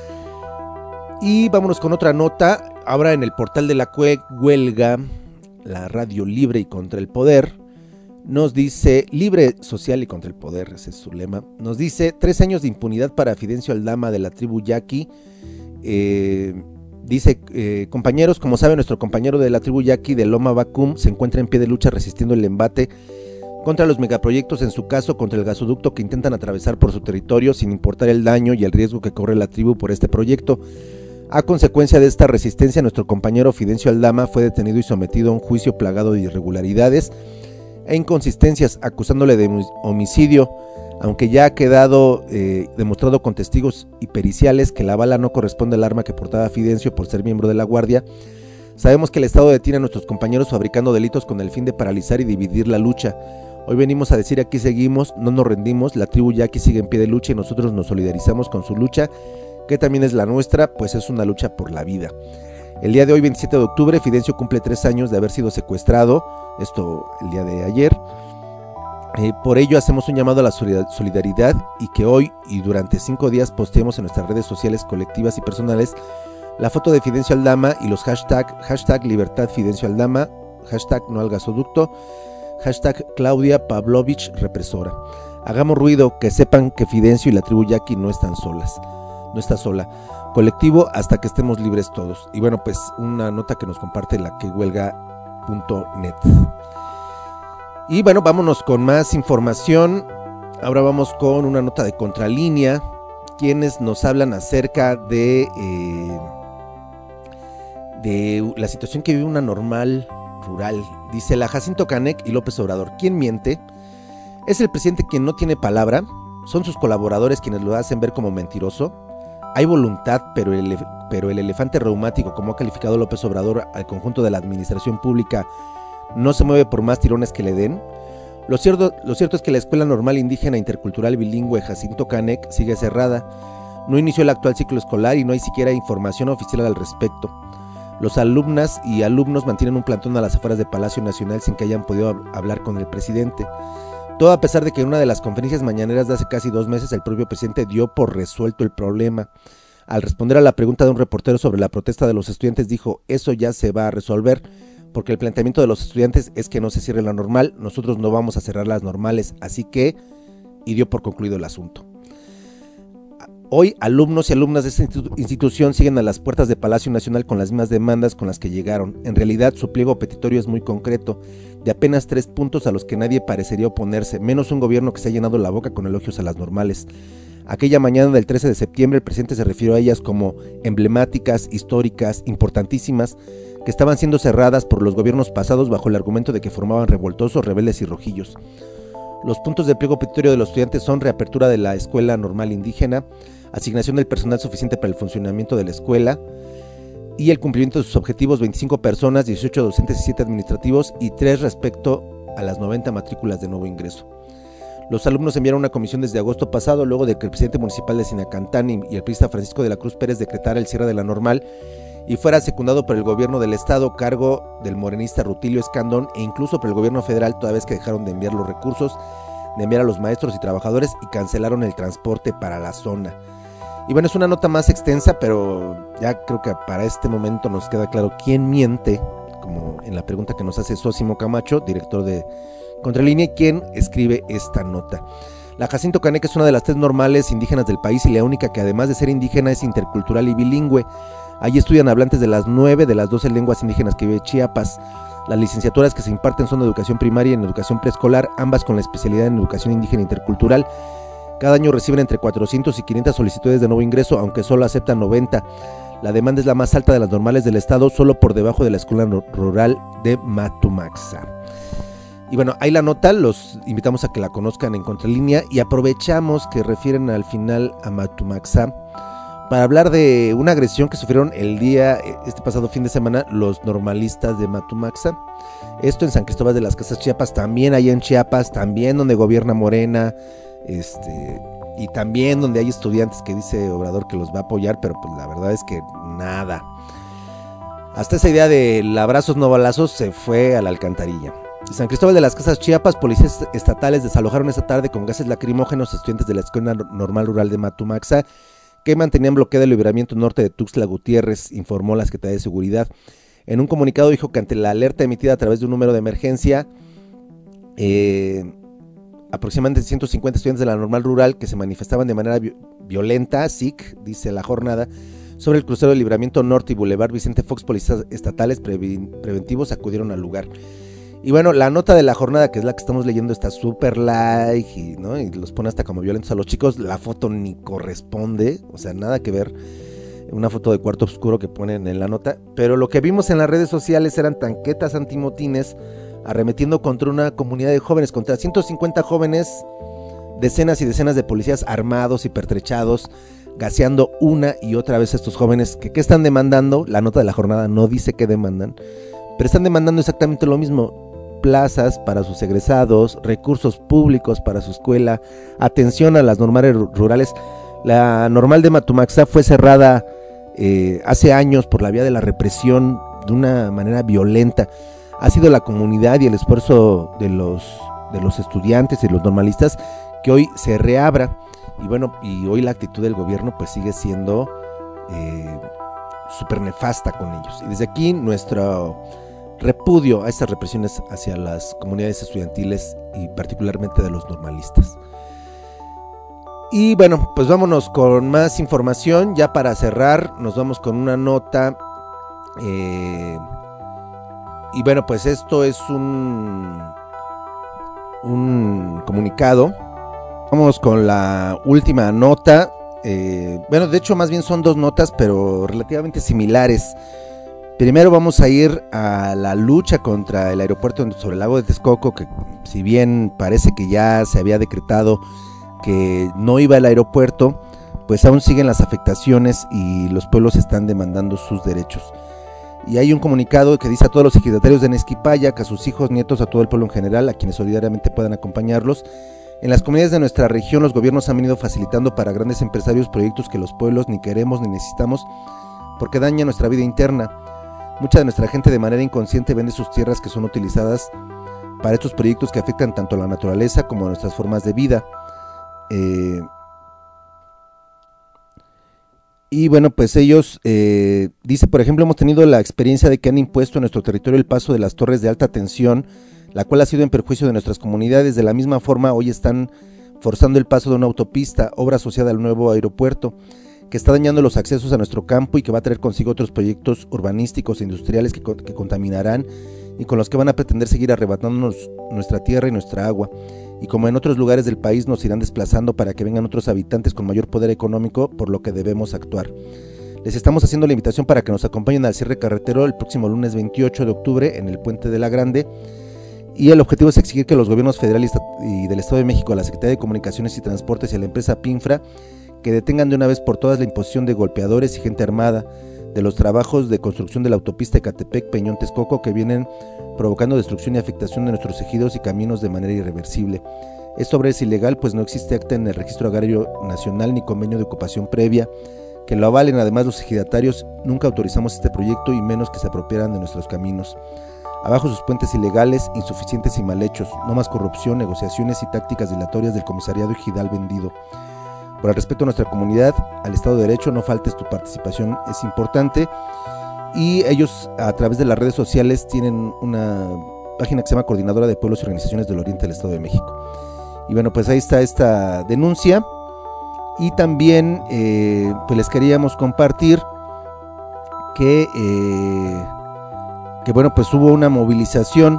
Y vámonos con otra nota. Ahora en el portal de la huelga, la radio libre y contra el poder, nos dice, libre, social y contra el poder, ese es su lema, nos dice 3 años de impunidad para Fidencio Aldama de la tribu Yaqui. Dice, compañeros, como saben, nuestro compañero de la tribu Yaqui de Loma Bacum se encuentra en pie de lucha resistiendo el embate contra los megaproyectos, en su caso contra el gasoducto que intentan atravesar por su territorio sin importar el daño y el riesgo que corre la tribu por este proyecto. A consecuencia de esta resistencia, nuestro compañero Fidencio Aldama fue detenido y sometido a un juicio plagado de irregularidades e inconsistencias, acusándole de homicidio, aunque ya ha quedado demostrado con testigos y periciales que la bala no corresponde al arma que portaba Fidencio por ser miembro de la Guardia. Sabemos que el Estado detiene a nuestros compañeros fabricando delitos con el fin de paralizar y dividir la lucha. Hoy venimos a decir: aquí seguimos, no nos rendimos, la tribu Yaqui sigue en pie de lucha y nosotros nos solidarizamos con su lucha, que también es la nuestra, pues es una lucha por la vida. El día de hoy, 27 de octubre, Fidencio cumple 3 años de haber sido secuestrado, esto el día de ayer. Por ello hacemos un llamado a la solidaridad y que hoy y durante 5 días posteemos en nuestras redes sociales colectivas y personales la foto de Fidencio Aldama y los hashtag Libertad Fidencio Aldama, hashtag No al Gasoducto, hashtag Claudia Pavlovich Represora. Hagamos ruido, que sepan que Fidencio y la tribu Yaqui no están solas, no está sola. Colectivo hasta que estemos libres todos. Y bueno, pues una nota que nos comparte la quehuelga.net. Y bueno, vámonos con más información. Ahora vamos con una nota de Contralínea, quienes nos hablan acerca de la situación que vive una normal rural. Dice la Jacinto Canec y López Obrador: ¿quién miente? ¿Es el presidente quien no tiene palabra? ¿Son sus colaboradores quienes lo hacen ver como mentiroso? Hay voluntad, pero el elefante reumático, como ha calificado López Obrador al conjunto de la administración pública, no se mueve por más tirones que le den. Lo cierto es que la Escuela Normal Indígena Intercultural Bilingüe Jacinto Canec sigue cerrada. No inició el actual ciclo escolar y no hay siquiera información oficial al respecto. Los alumnas y alumnos mantienen un plantón a las afueras de Palacio Nacional sin que hayan podido hablar con el presidente. Todo a pesar de que en una de las conferencias mañaneras de hace casi 2 meses el propio presidente dio por resuelto el problema. Al responder a la pregunta de un reportero sobre la protesta de los estudiantes, dijo: eso ya se va a resolver, porque el planteamiento de los estudiantes es que no se cierre la normal, nosotros no vamos a cerrar las normales, así que, y dio por concluido el asunto. Hoy, alumnos y alumnas de esta institución siguen a las puertas de Palacio Nacional con las mismas demandas con las que llegaron. En realidad, su pliego petitorio es muy concreto, de apenas 3 puntos a los que nadie parecería oponerse, menos un gobierno que se ha llenado la boca con elogios a las normales. Aquella mañana del 13 de septiembre, el presidente se refirió a ellas como emblemáticas, históricas, importantísimas, que estaban siendo cerradas por los gobiernos pasados bajo el argumento de que formaban revoltosos, rebeldes y rojillos. Los puntos del pliego petitorio de los estudiantes son: reapertura de la Escuela Normal Indígena, asignación del personal suficiente para el funcionamiento de la escuela y el cumplimiento de sus objetivos: 25 personas, 18 docentes y 7 administrativos, y 3 respecto a las 90 matrículas de nuevo ingreso. Los alumnos enviaron una comisión desde agosto pasado, luego de que el presidente municipal de Sinacantán y el priista Francisco de la Cruz Pérez decretara el cierre de la normal y fuera secundado por el gobierno del estado, cargo del morenista Rutilio Escandón, e incluso por el gobierno federal, toda vez que dejaron de enviar los recursos, de enviar a los maestros y trabajadores y cancelaron el transporte para la zona. Y bueno, es una nota más extensa, pero ya creo que para este momento nos queda claro quién miente, como en la pregunta que nos hace Sósimo Camacho, director de Contralínea, quien escribe esta nota. La Jacinto Caneca es una de las 3 normales indígenas del país y la única que, además de ser indígena, es intercultural y bilingüe. Allí estudian hablantes de las 9 de las 12 lenguas indígenas que vive Chiapas. Las licenciaturas que se imparten son de educación primaria y en educación preescolar, ambas con la especialidad en educación indígena intercultural. Cada año reciben entre 400 y 500 solicitudes de nuevo ingreso, aunque solo aceptan 90. La demanda es la más alta de las normales del estado, solo por debajo de la escuela rural de Matumaxa. Y bueno, ahí la nota, los invitamos a que la conozcan en Contralínea y aprovechamos que refieren al final a Matumaxa para hablar de una agresión que sufrieron este pasado fin de semana los normalistas de Matumaxa. Esto en San Cristóbal de las Casas, Chiapas, también allá en Chiapas, también donde gobierna Morena, y también donde hay estudiantes que dice Obrador que los va a apoyar, pero pues la verdad es que nada. Hasta esa idea de abrazos no balazos se fue a la alcantarilla. En San Cristóbal de las Casas, Chiapas, policías estatales desalojaron esta tarde con gases lacrimógenos a estudiantes de la Escuela Normal Rural de Matumaxa, que mantenían bloqueado el libramiento norte de Tuxtla Gutiérrez, informó la Secretaría de Seguridad. En un comunicado dijo que ante la alerta emitida a través de un número de emergencia, aproximadamente 150 estudiantes de la Normal Rural que se manifestaban de manera violenta, SIC, dice la jornada, sobre el crucero del libramiento norte y Boulevard Vicente Fox, policías estatales preventivos acudieron al lugar. Y bueno, la nota de la jornada, que es la que estamos leyendo, está súper light, ¿no? Y los pone hasta como violentos a los chicos. La foto ni corresponde, o sea, nada que ver. Una foto de cuarto oscuro que ponen en la nota. Pero lo que vimos en las redes sociales eran tanquetas antimotines arremetiendo contra una comunidad de jóvenes, contra 150 jóvenes, decenas y decenas de policías armados y pertrechados, gaseando una y otra vez a estos jóvenes. ¿Qué están demandando? La nota de la jornada no dice qué demandan, pero están demandando exactamente lo mismo: plazas para sus egresados, recursos públicos para su escuela, atención a las normales rurales. La normal de Matumaxa fue cerrada hace años por la vía de la represión de una manera violenta. Ha sido la comunidad y el esfuerzo de los estudiantes y los normalistas que hoy se reabra. Y bueno, y hoy la actitud del gobierno pues sigue siendo súper nefasta con ellos. Y desde aquí nuestro repudio a estas represiones hacia las comunidades estudiantiles y particularmente de los normalistas. Y bueno, pues vámonos con más información. Ya para cerrar, nos vamos con una nota. Y bueno, pues esto es un comunicado. Vamos con la última nota. Bueno, de hecho más bien son 2 notas, pero relativamente similares. Primero vamos a ir a la lucha contra el aeropuerto sobre el lago de Texcoco, que si bien parece que ya se había decretado que no iba al aeropuerto, pues aún siguen las afectaciones y los pueblos están demandando sus derechos. Y hay un comunicado que dice a todos los ejidatarios de Nezquipayac, a sus hijos, nietos, a todo el pueblo en general, a quienes solidariamente puedan acompañarlos. En las comunidades de nuestra región, los gobiernos han venido facilitando para grandes empresarios proyectos que los pueblos ni queremos ni necesitamos, porque dañan nuestra vida interna. Mucha de nuestra gente de manera inconsciente vende sus tierras que son utilizadas para estos proyectos que afectan tanto a la naturaleza como a nuestras formas de vida. Y bueno, pues ellos, dice, por ejemplo, hemos tenido la experiencia de que han impuesto en nuestro territorio el paso de las torres de alta tensión, la cual ha sido en perjuicio de nuestras comunidades. De la misma forma, hoy están forzando el paso de una autopista, obra asociada al nuevo aeropuerto, que está dañando los accesos a nuestro campo y que va a traer consigo otros proyectos urbanísticos e industriales que contaminarán y con los que van a pretender seguir arrebatándonos nuestra tierra y nuestra agua. Y como en otros lugares del país nos irán desplazando para que vengan otros habitantes con mayor poder económico, por lo que debemos actuar. Les estamos haciendo la invitación para que nos acompañen al cierre carretero el próximo lunes 28 de octubre en el Puente de la Grande. Y el objetivo es exigir que los gobiernos federal y del Estado de México, a la Secretaría de Comunicaciones y Transportes y a la empresa Pinfra, que detengan de una vez por todas la imposición de golpeadores y gente armada de los trabajos de construcción de la autopista Ecatepec-Peñón-Texcoco, que vienen provocando destrucción y afectación de nuestros ejidos y caminos de manera irreversible. Esta obra es ilegal, pues no existe acta en el Registro Agrario Nacional ni convenio de ocupación previa que lo avalen. Además, los ejidatarios nunca autorizamos este proyecto y menos que se apropiaran de nuestros caminos. Abajo sus puentes ilegales, insuficientes y mal hechos. No más corrupción, negociaciones y tácticas dilatorias del comisariado ejidal vendido. Por el respeto a nuestra comunidad, al Estado de Derecho, no faltes tu participación, es importante. Y ellos, a través de las redes sociales, tienen una página que se llama Coordinadora de Pueblos y Organizaciones del Oriente del Estado de México. Y bueno, pues ahí está esta denuncia. Y también pues les queríamos compartir que bueno, pues hubo una movilización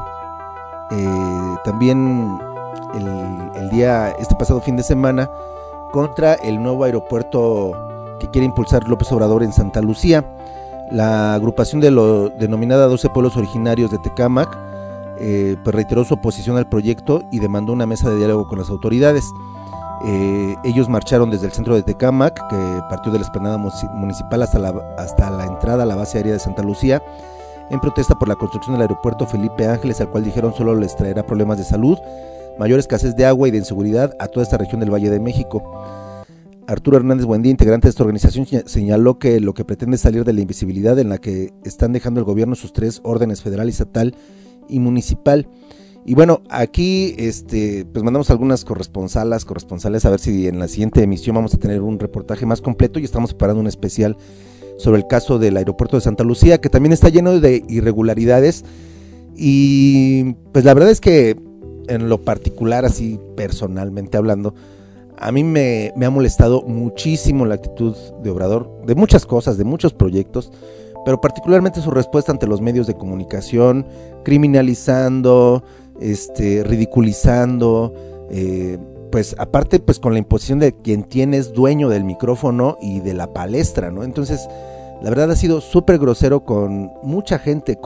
también este pasado fin de semana contra el nuevo aeropuerto que quiere impulsar López Obrador en Santa Lucía. La agrupación de lo denominada 12 pueblos originarios de Tecámac pues reiteró su oposición al proyecto y demandó una mesa de diálogo con las autoridades. Ellos marcharon desde el centro de Tecámac, que partió de la explanada municipal hasta la entrada a la base aérea de Santa Lucía, en protesta por la construcción del aeropuerto Felipe Ángeles, al cual dijeron solo les traerá problemas de salud, mayor escasez de agua y de inseguridad a toda esta región del Valle de México. Arturo Hernández Buendía, integrante de esta organización, señaló que lo que pretende es salir de la invisibilidad en la que están dejando el gobierno sus tres órdenes: federal, estatal y municipal. Y bueno, aquí pues mandamos algunas corresponsales a ver si en la siguiente emisión vamos a tener un reportaje más completo, y estamos preparando un especial sobre el caso del aeropuerto de Santa Lucía, que también está lleno de irregularidades. Y pues la verdad es que en lo particular, así personalmente hablando, a mí me ha molestado muchísimo la actitud de Obrador, de muchas cosas, de muchos proyectos, pero particularmente su respuesta ante los medios de comunicación, criminalizando, ridiculizando, pues aparte pues con la imposición de quien es dueño del micrófono y de la palestra, ¿no? Entonces la verdad ha sido súper grosero con mucha gente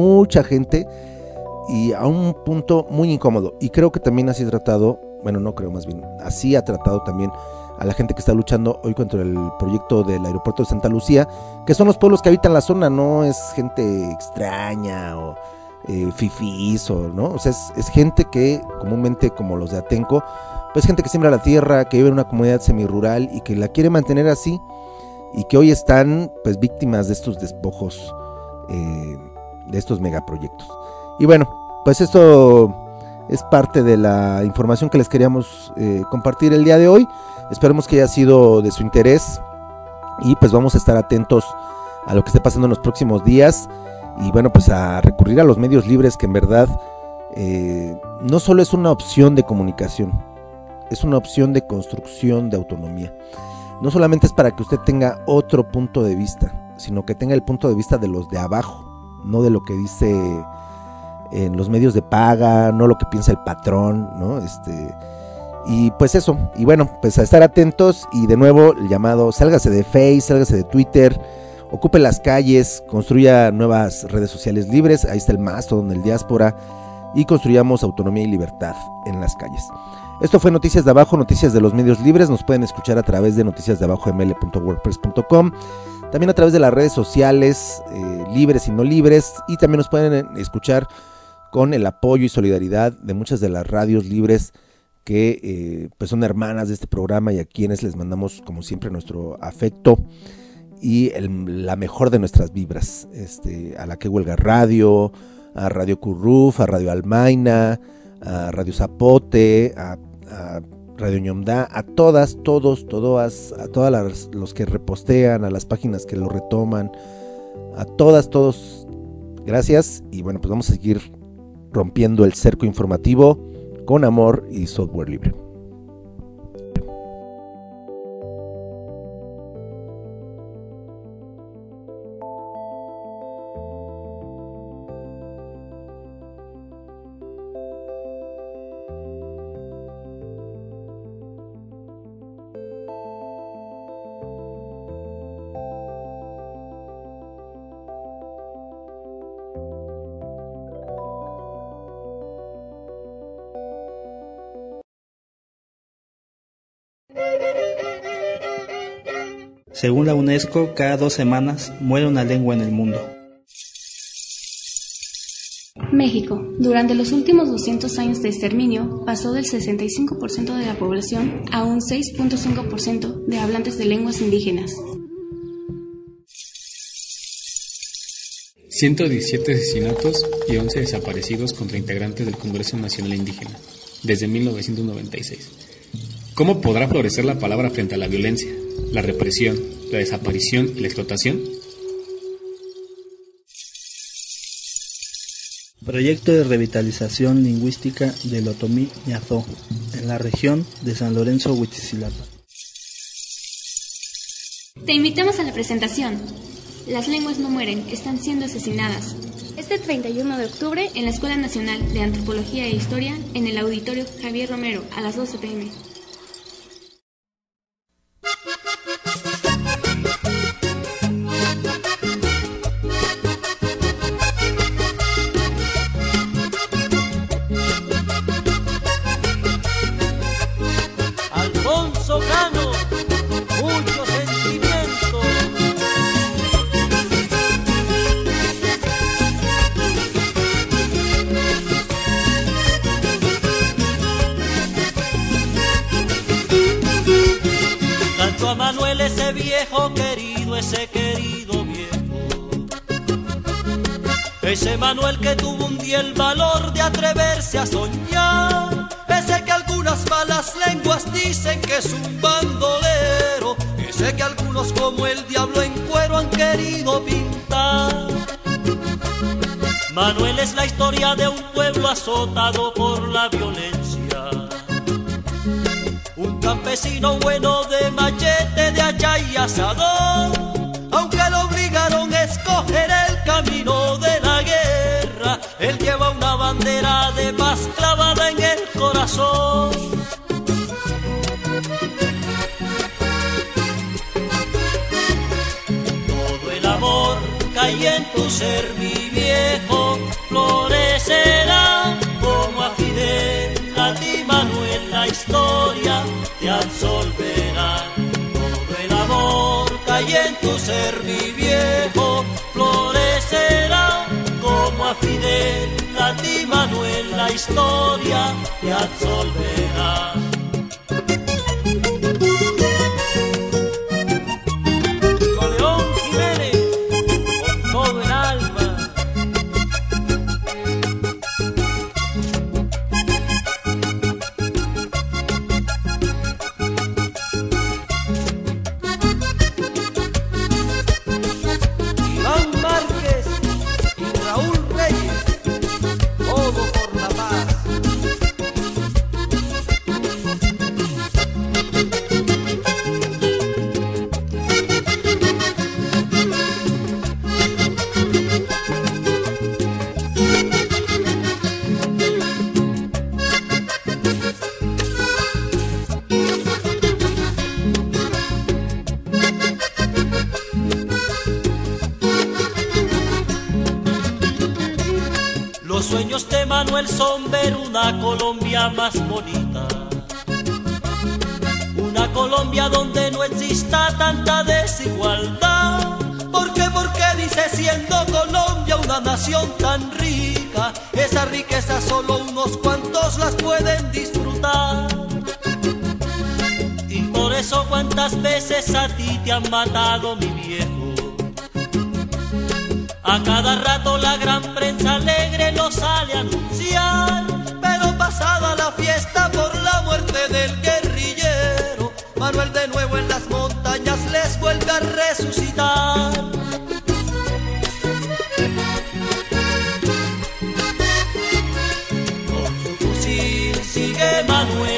y a un punto muy incómodo, y creo que también así ha tratado, bueno, no creo, más bien así ha tratado también a la gente que está luchando hoy contra el proyecto del aeropuerto de Santa Lucía, que son los pueblos que habitan la zona, no es gente extraña o fifís, ¿no? O sea, es gente que comúnmente, como los de Atenco, pues gente que siembra la tierra, que vive en una comunidad semirural y que la quiere mantener así, y que hoy están pues víctimas de estos despojos, de estos megaproyectos. Y bueno, pues esto es parte de la información que les queríamos compartir el día de hoy. Esperemos que haya sido de su interés, y pues vamos a estar atentos a lo que esté pasando en los próximos días, y bueno, pues a recurrir a los medios libres, que en verdad no solo es una opción de comunicación, es una opción de construcción de autonomía. No solamente es para que usted tenga otro punto de vista, sino que tenga el punto de vista de los de abajo, no de lo que dice en los medios de paga, no lo que piensa el patrón, ¿no? Y pues eso, y bueno, pues a estar atentos, y de nuevo el llamado: sálgase de Facebook, sálgase de Twitter, ocupe las calles, construya nuevas redes sociales libres, ahí está el Mastodon del Diáspora, y construyamos autonomía y libertad en las calles. Esto fue Noticias de Abajo, noticias de los medios libres. Nos pueden escuchar a través de noticiasdeabajoml.wordpress.com, también a través de las redes sociales libres y no libres, y también nos pueden escuchar con el apoyo y solidaridad de muchas de las radios libres que pues son hermanas de este programa, y a quienes les mandamos como siempre nuestro afecto y la mejor de nuestras vibras, a la Que Huelga Radio, a Radio Curruf, a Radio Almaina, a Radio Zapote, a Radio Ñomdá, a todas los que repostean, a las páginas que lo retoman, a todos, gracias. Y bueno, pues vamos a seguir rompiendo el cerco informativo con amor y software libre. Según la UNESCO, cada 2 semanas muere una lengua en el mundo. México, durante los últimos 200 años de exterminio, pasó del 65% de la población a un 6.5% de hablantes de lenguas indígenas. 117 asesinatos y 11 desaparecidos contra integrantes del Congreso Nacional Indígena, desde 1996. ¿Cómo podrá florecer la palabra frente a la violencia, la represión, la desaparición y la explotación? Proyecto de revitalización lingüística del Otomí Ñazó, en la región de San Lorenzo, Huitzilapa. Te invitamos a la presentación. Las lenguas no mueren, están siendo asesinadas. Este 31 de octubre en la Escuela Nacional de Antropología e Historia, en el Auditorio Javier Romero, a las 12 p.m. Alfonso Cano, mucho sentimiento. Canto a Manuel, ese viejo querido, ese querido viejo. Ese Manuel que tuvo un día el valor de atreverse a soñar. Ese que algunas malas lenguas dicen que es un bandolero. Ese que algunos como el diablo en cuero han querido pintar. Manuel es la historia de un pueblo azotado por la violencia. Un campesino bueno de machete, de hacha y asador. Aunque lo obligaron a escoger el camino de la guerra, él lleva una bandera de paz clavada en el corazón. Todo el amor que hay en tu ser, mi viejo, florecerá como a Fidel, a ti Manuel, la historia te absolverá. Todo el amor que hay en tu ser, mi viejo, florecerá como a Fidel, a ti Manuel, la historia te absolverá. Con León Jiménez, con todo el alma. Iván Márquez y Raúl Reyes, todo por la paz. Los sueños de Manuel son ver una Colombia más bonita. Una Colombia donde no exista tanta desigualdad. ¿Por qué dice siendo Colombia una nación tan rica? Esa riqueza solo unos cuantos las pueden disfrutar. Y por eso cuántas veces a ti te han matado, mi viejo. A cada rato la gran prensa alegre lo sale a anunciar, pero pasada la fiesta por la muerte del guerrillero, Manuel de nuevo en las montañas les vuelve a resucitar. Con su fusil sigue Manuel